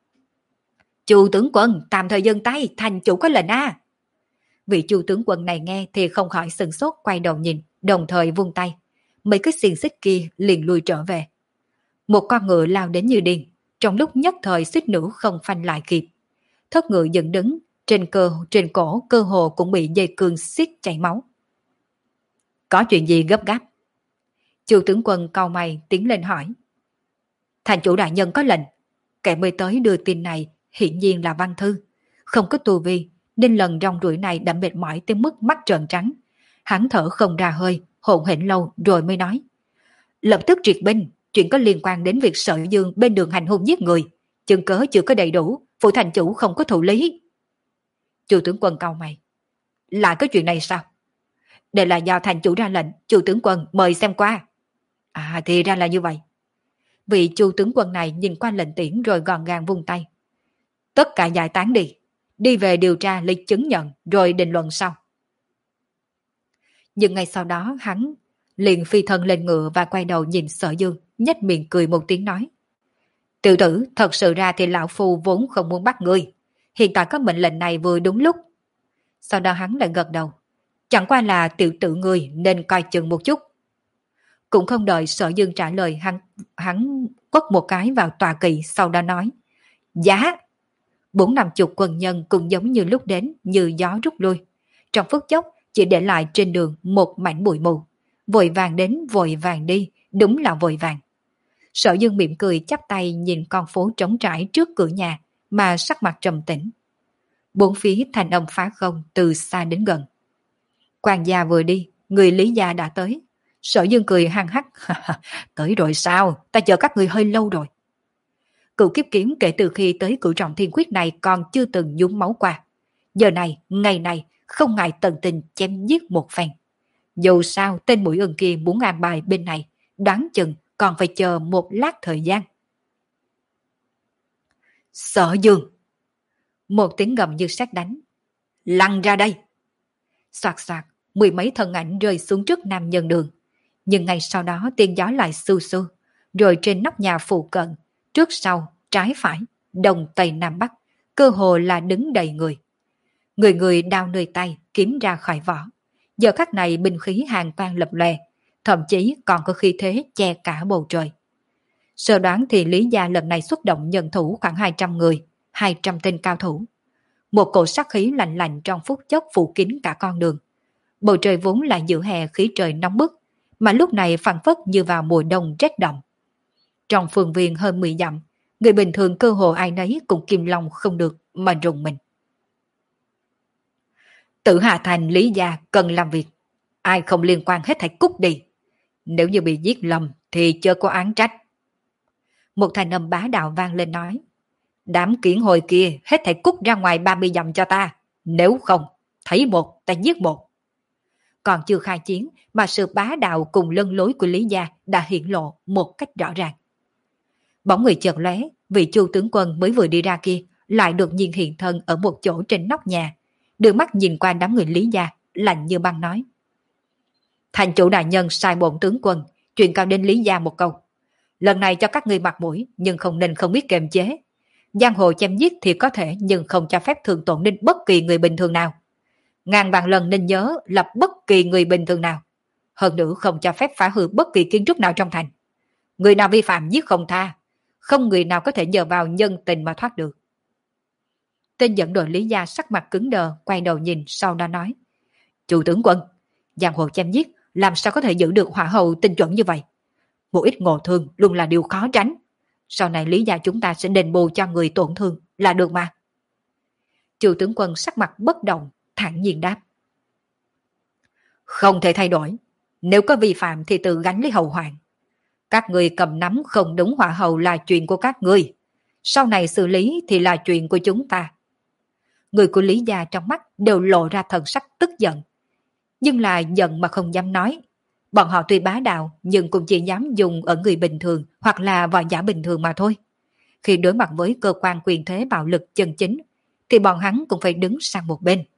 Chu tướng quân, tạm thời dừng tay, thành chủ có lệnh a. Vị chu tướng quân này nghe thì không khỏi sừng sốt quay đầu nhìn, đồng thời vung tay. Mấy cái xiềng xích kia liền lui trở về. Một con ngựa lao đến như điên, trong lúc nhất thời suýt nữa không phanh lại kịp. Thất ngựa dựng đứng, trên cơ trên cổ cơ hồ cũng bị dây cương xiết chảy máu. Có chuyện gì gấp gáp? Chu tướng quân cau mày tiến lên hỏi. Thành chủ đại nhân có lệnh. Kẻ mới tới đưa tin này hiển nhiên là Văn Thư. Không có tu vi, nên lần rong ruổi này đã mệt mỏi tới mức mắt trợn trắng. Hắn thở không ra hơi, hỗn hển lâu rồi mới nói. Lập tức triệt binh, chuyện có liên quan đến việc Sở Dương bên đường hành hung giết người. Chứng cớ chưa có đầy đủ, phủ thành chủ không có thụ lý. Chu tướng quân cau mày. Lại có chuyện này sao? Đây là do thành chủ ra lệnh, Chu tướng quân mời xem qua. À thì ra là như vậy. Vị Chu tướng quân này nhìn qua lệnh tiễn rồi gọn gàng vung tay. Tất cả giải tán đi, đi về điều tra lịch chứng nhận rồi định luận sau. Nhưng ngay sau đó hắn liền phi thân lên ngựa và quay đầu nhìn Sở Dương, nhếch miệng cười một tiếng nói. Tiểu tử, thật sự ra thì lão phu vốn không muốn bắt ngươi. Hiện tại có mệnh lệnh này vừa đúng lúc. Sau đó hắn lại gật đầu. Chẳng qua là tiểu tử ngươi nên coi chừng một chút. Cũng không đợi Sở Dương trả lời, hắn, hắn quất một cái vào tòa kỵ, sau đó nói. Giá! Bốn năm chục quân nhân cũng giống như lúc đến, như gió rút lui. Trong phút chốc chỉ để lại trên đường một mảnh bụi mù. Vội vàng đến vội vàng đi, đúng là vội vàng. Sở Dương mỉm cười chắp tay nhìn con phố trống trải trước cửa nhà mà sắc mặt trầm tĩnh. Bốn phía thanh âm phá không từ xa đến gần. Quan gia vừa đi, người Lý gia đã tới. Sở Dương cười hăng hắc. Tới rồi sao? Ta chờ các người hơi lâu rồi. Cửu kiếp kiếm kể từ khi tới cửu trọng thiên quyết này còn chưa từng nhúng máu qua. Giờ này, ngày này, không ngại tận tình chém giết một phen. Dù sao tên mũi ưng kia muốn an bài bên này, đoán chừng còn phải chờ một lát thời gian. Sở Dương! Một tiếng gầm như sét đánh. Lăn ra đây! Soạt soạt, mười mấy thân ảnh rơi xuống trước nam nhân đường. Nhưng ngay sau đó tiếng gió lại xu xu, rồi trên nóc nhà phụ cận, trước sau, trái phải, đông tây nam bắc, cơ hồ là đứng đầy người. Người người đao nơi tay, kiếm ra khỏi vỏ. Giờ khắc này binh khí hàng vang lập lòe, thậm chí còn có khí thế che cả bầu trời. Sơ đoán thì Lý gia lần này xuất động nhân thủ khoảng hai trăm người, hai trăm tên cao thủ. Một cổ sát khí lạnh lạnh trong phút chốc phủ kín cả con đường. Bầu trời vốn là giữa hè khí trời nóng bức, mà lúc này phảng phất như vào mùa đông rét đậm. Trong phường viên hơn mười dặm, người bình thường cơ hồ ai nấy cũng kìm lòng không được mà rùng mình. Tử Hà Thành Lý gia cần làm việc, ai không liên quan hết thảy cút đi. Nếu như bị giết lầm thì chớ có án trách. Một thanh âm bá đạo vang lên nói. Đám kiển hồi kia hết thảy cút ra ngoài ba mươi dặm cho ta, nếu không, thấy một ta giết một. Còn chưa khai chiến mà sự bá đạo cùng lân lối của Lý gia đã hiển lộ một cách rõ ràng. Bóng người chợt lóe, vị Chu tướng quân mới vừa đi ra kia lại đột nhiên hiện thân ở một chỗ trên nóc nhà, đưa mắt nhìn qua đám người Lý gia, lạnh như băng nói. Thành chủ đại nhân sai bổn tướng quân truyền cao đến Lý gia một câu. Lần này cho các ngươi mặt mũi, nhưng không nên không biết kiềm chế. Giang hồ chém giết thì có thể, nhưng không cho phép thương tổn đến bất kỳ người bình thường nào. Ngàn vạn lần nên nhớ lập bất kỳ người bình thường nào. Hơn nữa không cho phép phá hư bất kỳ kiến trúc nào trong thành. Người nào vi phạm giết không tha, không người nào có thể nhờ vào nhân tình mà thoát được. Tên dẫn đội Lý gia sắc mặt cứng đờ, quay đầu nhìn, sau đó nói. Chủ tướng quân, giang hồ chém giết làm sao có thể giữ được hỏa hầu tinh chuẩn như vậy? Một ít ngộ thương luôn là điều khó tránh. Sau này Lý gia chúng ta sẽ đền bù cho người tổn thương là được mà. Chủ tướng quân sắc mặt bất động, thản nhiên đáp. Không thể thay đổi. Nếu có vi phạm thì tự gánh lấy hậu hoạn. Các người cầm nắm không đúng hỏa hầu là chuyện của các người. Sau này xử lý thì là chuyện của chúng ta. Người của Lý gia trong mắt đều lộ ra thần sắc tức giận. Nhưng là giận mà không dám nói. Bọn họ tuy bá đạo nhưng cũng chỉ dám dùng ở người bình thường hoặc là võ giả bình thường mà thôi. Khi đối mặt với cơ quan quyền thế bạo lực chân chính thì bọn hắn cũng phải đứng sang một bên.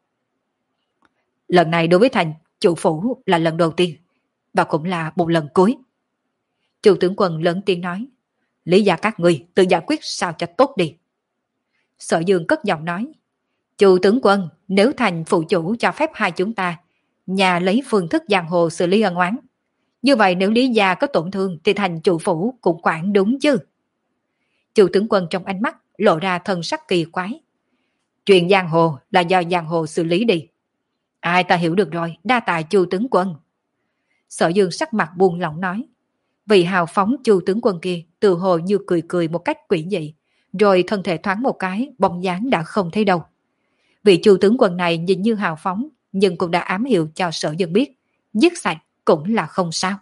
Lần này đối với thành chủ phủ là lần đầu tiên và cũng là một lần cuối. Chủ tướng quân lớn tiếng nói. Lý gia các người tự giải quyết sao cho tốt đi. Sở Dương cất giọng nói. Chủ tướng quân, nếu thành phụ chủ cho phép hai chúng ta nhà lấy phương thức giang hồ xử lý ân oán, như vậy nếu Lý gia có tổn thương thì thành chủ phủ cũng quản đúng chứ. Chủ tướng quân trong ánh mắt lộ ra thần sắc kỳ quái. Chuyện giang hồ là do giang hồ xử lý đi. Ai ta hiểu được rồi, đa tạ Chu tướng quân. Sở Dương sắc mặt buông lỏng nói. Vị hào phóng Chu tướng quân kia tự hồ như cười cười một cách quỷ dị, rồi thân thể thoáng một cái, bóng dáng đã không thấy đâu. Vị Chu tướng quân này nhìn như hào phóng, nhưng cũng đã ám hiệu cho Sở Dương biết, giết sạch cũng là không sao.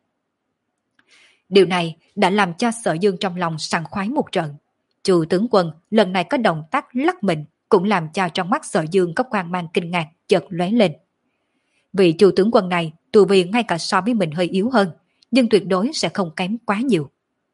Điều này đã làm cho Sở Dương trong lòng sảng khoái một trận. Chu tướng quân lần này có động tác lắc mình, cũng làm cho trong mắt Sở Dương có quang mang kinh ngạc chợt lóe lên. Vị Chu tướng quân này tu vi ngay cả so với mình hơi yếu hơn, nhưng tuyệt đối sẽ không kém quá nhiều.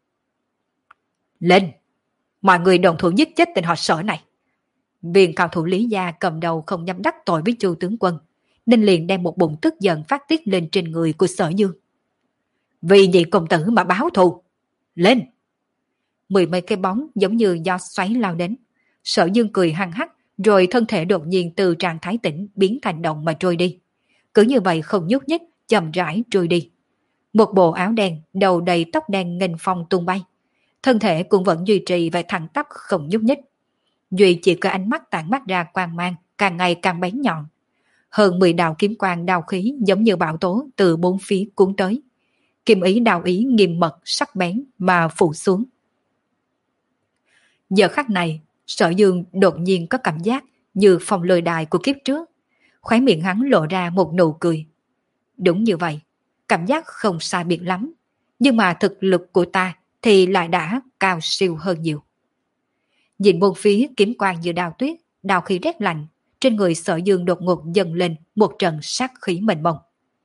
Lên! Mọi người đồng thủ giết chết tên họ Sở này. Viên cao thủ Lý gia cầm đầu không dám đắc tội với Chu tướng quân, nên liền đem một bụng tức giận phát tiết lên trên người của Sở Dương. Vì nhị công tử mà báo thù. Lên! Mười mấy cái bóng giống như do xoáy lao đến. Sở Dương cười hăng hắc, rồi thân thể đột nhiên từ trạng thái tĩnh biến thành động mà trôi đi. Cứ như vậy không nhúc nhích, chậm rãi trôi đi. Một bộ áo đen, đầu đầy tóc đen nghênh phong tung bay. Thân thể cũng vẫn duy trì vẻ thẳng tắp không nhúc nhích. Duy chỉ có ánh mắt tản mắt ra quang mang, càng ngày càng bén nhọn. Hơn mười đạo kiếm quang đao khí giống như bão tố từ bốn phía cuốn tới. Kim ý đao ý nghiêm mật sắc bén mà phủ xuống. Giờ khắc này, Sở Dương đột nhiên có cảm giác như phòng lôi đài của kiếp trước. Khóe miệng hắn lộ ra một nụ cười. Đúng như vậy, cảm giác không sai biệt lắm. Nhưng mà thực lực của ta thì lại đã cao siêu hơn nhiều. Nhìn bốn phía kiếm quang như đao tuyết, đao khí rét lạnh, trên người Sở Dương đột ngột dâng lên một trận sát khí mênh mông.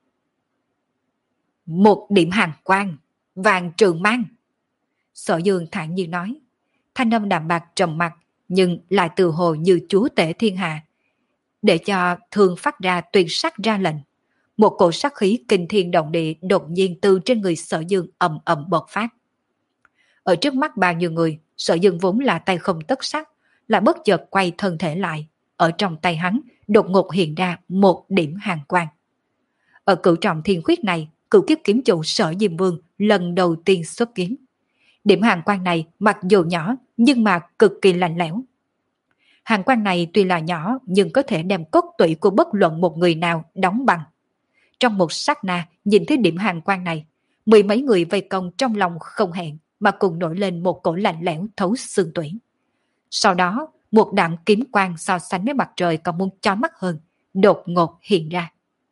Một điểm hàn quang, vàng trường mang. Sở Dương thản nhiên nói, thanh âm đạm bạc trầm mặc, nhưng lại từ hồ như chúa tể thiên hạ. Để cho thường phát ra tuyệt sắc ra lệnh, một cổ sát khí kinh thiên động địa đột nhiên từ trên người Sở Dương ầm ầm bộc phát. Ở trước mắt bao nhiêu người, Sở Dương vốn là tay không tất sắc, lại bất chợt quay thân thể lại. Ở trong tay hắn đột ngột hiện ra một điểm hàn quang. Ở cửu trọng thiên khuyết này, cửu kiếp kiếm chủ Sở Diêm Vương lần đầu tiên xuất kiếm. Điểm hàn quang này mặc dù nhỏ nhưng mà cực kỳ lạnh lẽo. Hàn quang này tuy là nhỏ nhưng có thể đem cốt tủy của bất luận một người nào đóng băng. Trong một sát na nhìn thấy điểm hàn quang này, mười mấy người vây công trong lòng không hẹn mà cùng nổi lên một cổ lạnh lẽo thấu xương tủy. Sau đó, một đạo kiếm quang so sánh với mặt trời còn muốn chói mắt hơn, đột ngột hiện ra.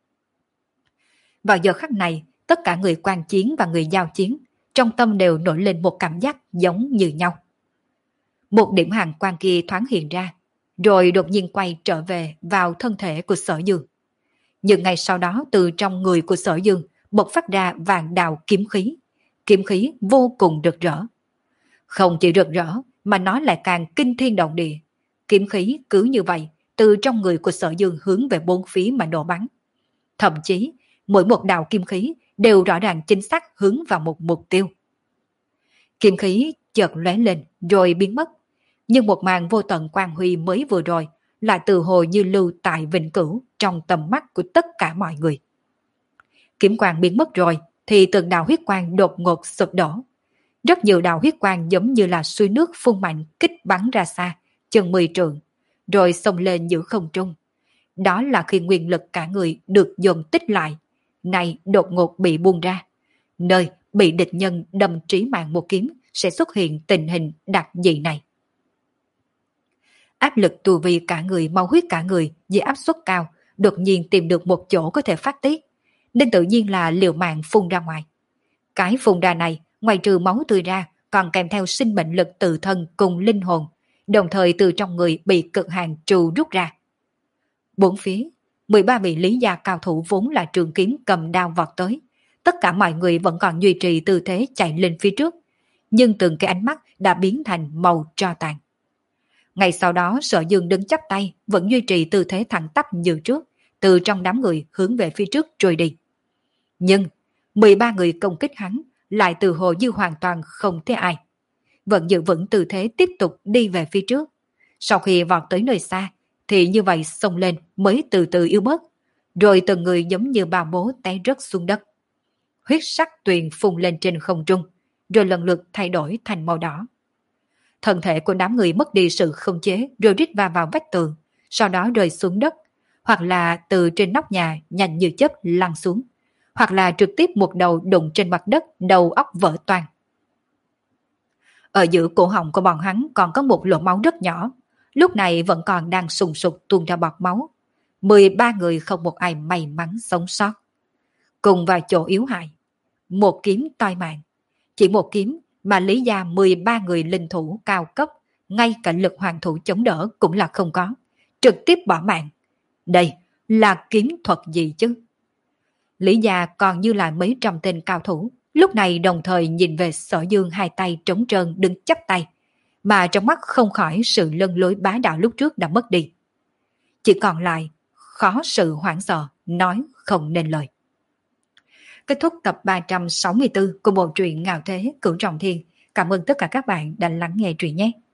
Vào giờ khắc này, tất cả người quan chiến và người giao chiến, trong tâm đều nổi lên một cảm giác giống như nhau. Một điểm hàn quang kia thoáng hiện ra, rồi đột nhiên quay trở về vào thân thể của Sở Dương. Nhưng ngay sau đó từ trong người của Sở Dương bộc phát ra vàng đào kiếm khí. Kiếm khí vô cùng rực rỡ. Không chỉ rực rỡ mà nó lại càng kinh thiên động địa. Kiếm khí cứ như vậy từ trong người của Sở Dương hướng về bốn phía mà nổ bắn. Thậm chí mỗi một đạo kim khí đều rõ ràng chính xác hướng vào một mục tiêu. Kim khí chợt lóe lên rồi biến mất. Nhưng một màn vô tận quang huy mới vừa rồi lại từ hồ như lưu tại vĩnh cửu trong tầm mắt của tất cả mọi người. Kiếm quang biến mất rồi thì từng đạo huyết quang đột ngột sụp đổ. Rất nhiều đạo huyết quang giống như là suối nước phun mạnh kích bắn ra xa, chừng mười trượng, rồi xông lên giữa không trung. Đó là khi nguyên lực cả người được dồn tích lại, này đột ngột bị buông ra. Nơi bị địch nhân đâm trí mạng một kiếm sẽ xuất hiện tình hình đặc dị này. Áp lực tù vi cả người, máu huyết cả người vì áp suất cao, đột nhiên tìm được một chỗ có thể phát tiết, nên tự nhiên là liều mạng phun ra ngoài. Cái phun ra này, ngoài trừ máu tươi ra, còn kèm theo sinh mệnh lực tự thân cùng linh hồn, đồng thời từ trong người bị cực hạn trù rút ra. Bốn phía, mười ba vị lý gia cao thủ vốn là trường kiếm cầm đao vọt tới. Tất cả mọi người vẫn còn duy trì tư thế chạy lên phía trước, nhưng từng cái ánh mắt đã biến thành màu tro tàn. Ngay sau đó Sở Dương đứng chắp tay, vẫn duy trì tư thế thẳng tắp như trước, từ trong đám người hướng về phía trước trôi đi. Nhưng mười ba người công kích hắn lại từ hồ như hoàn toàn không thấy ai. Vẫn giữ vững tư thế tiếp tục đi về phía trước. Sau khi vọt tới nơi xa, thì như vậy xông lên mới từ từ yếu bớt, rồi từng người giống như bà bố té rớt xuống đất. Huyết sắc tuyền phun lên trên không trung, rồi lần lượt thay đổi thành màu đỏ. Thân thể của đám người mất đi sự khống chế rồi rít va vào vách tường, sau đó rơi xuống đất, hoặc là từ trên nóc nhà nhanh như chớp lăn xuống, hoặc là trực tiếp một đầu đụng trên mặt đất, đầu óc vỡ toang. Ở giữa cổ họng của bọn hắn còn có một lỗ máu rất nhỏ, lúc này vẫn còn đang sùng sục tuôn ra bọt máu. mười ba người không một ai may mắn sống sót. Cùng vào chỗ yếu hại, một kiếm toi mạng. Chỉ một kiếm mà lý gia mười ba người linh thủ cao cấp, ngay cả lực hoàng thủ chống đỡ cũng là không có, trực tiếp bỏ mạng. Đây là kiếm thuật gì chứ? Lý gia còn như là mấy trăm tên cao thủ, lúc này đồng thời nhìn về Sở Dương hai tay trống trơn đứng chắp tay, mà trong mắt không khỏi sự lân lối bá đạo lúc trước đã mất đi. Chỉ còn lại khó sự hoảng sợ, nói không nên lời. Kết thúc tập ba trăm sáu mươi tư của bộ truyện Ngạo Thế Cửu Trọng Thiên. Cảm ơn tất cả các bạn đã lắng nghe truyện nhé.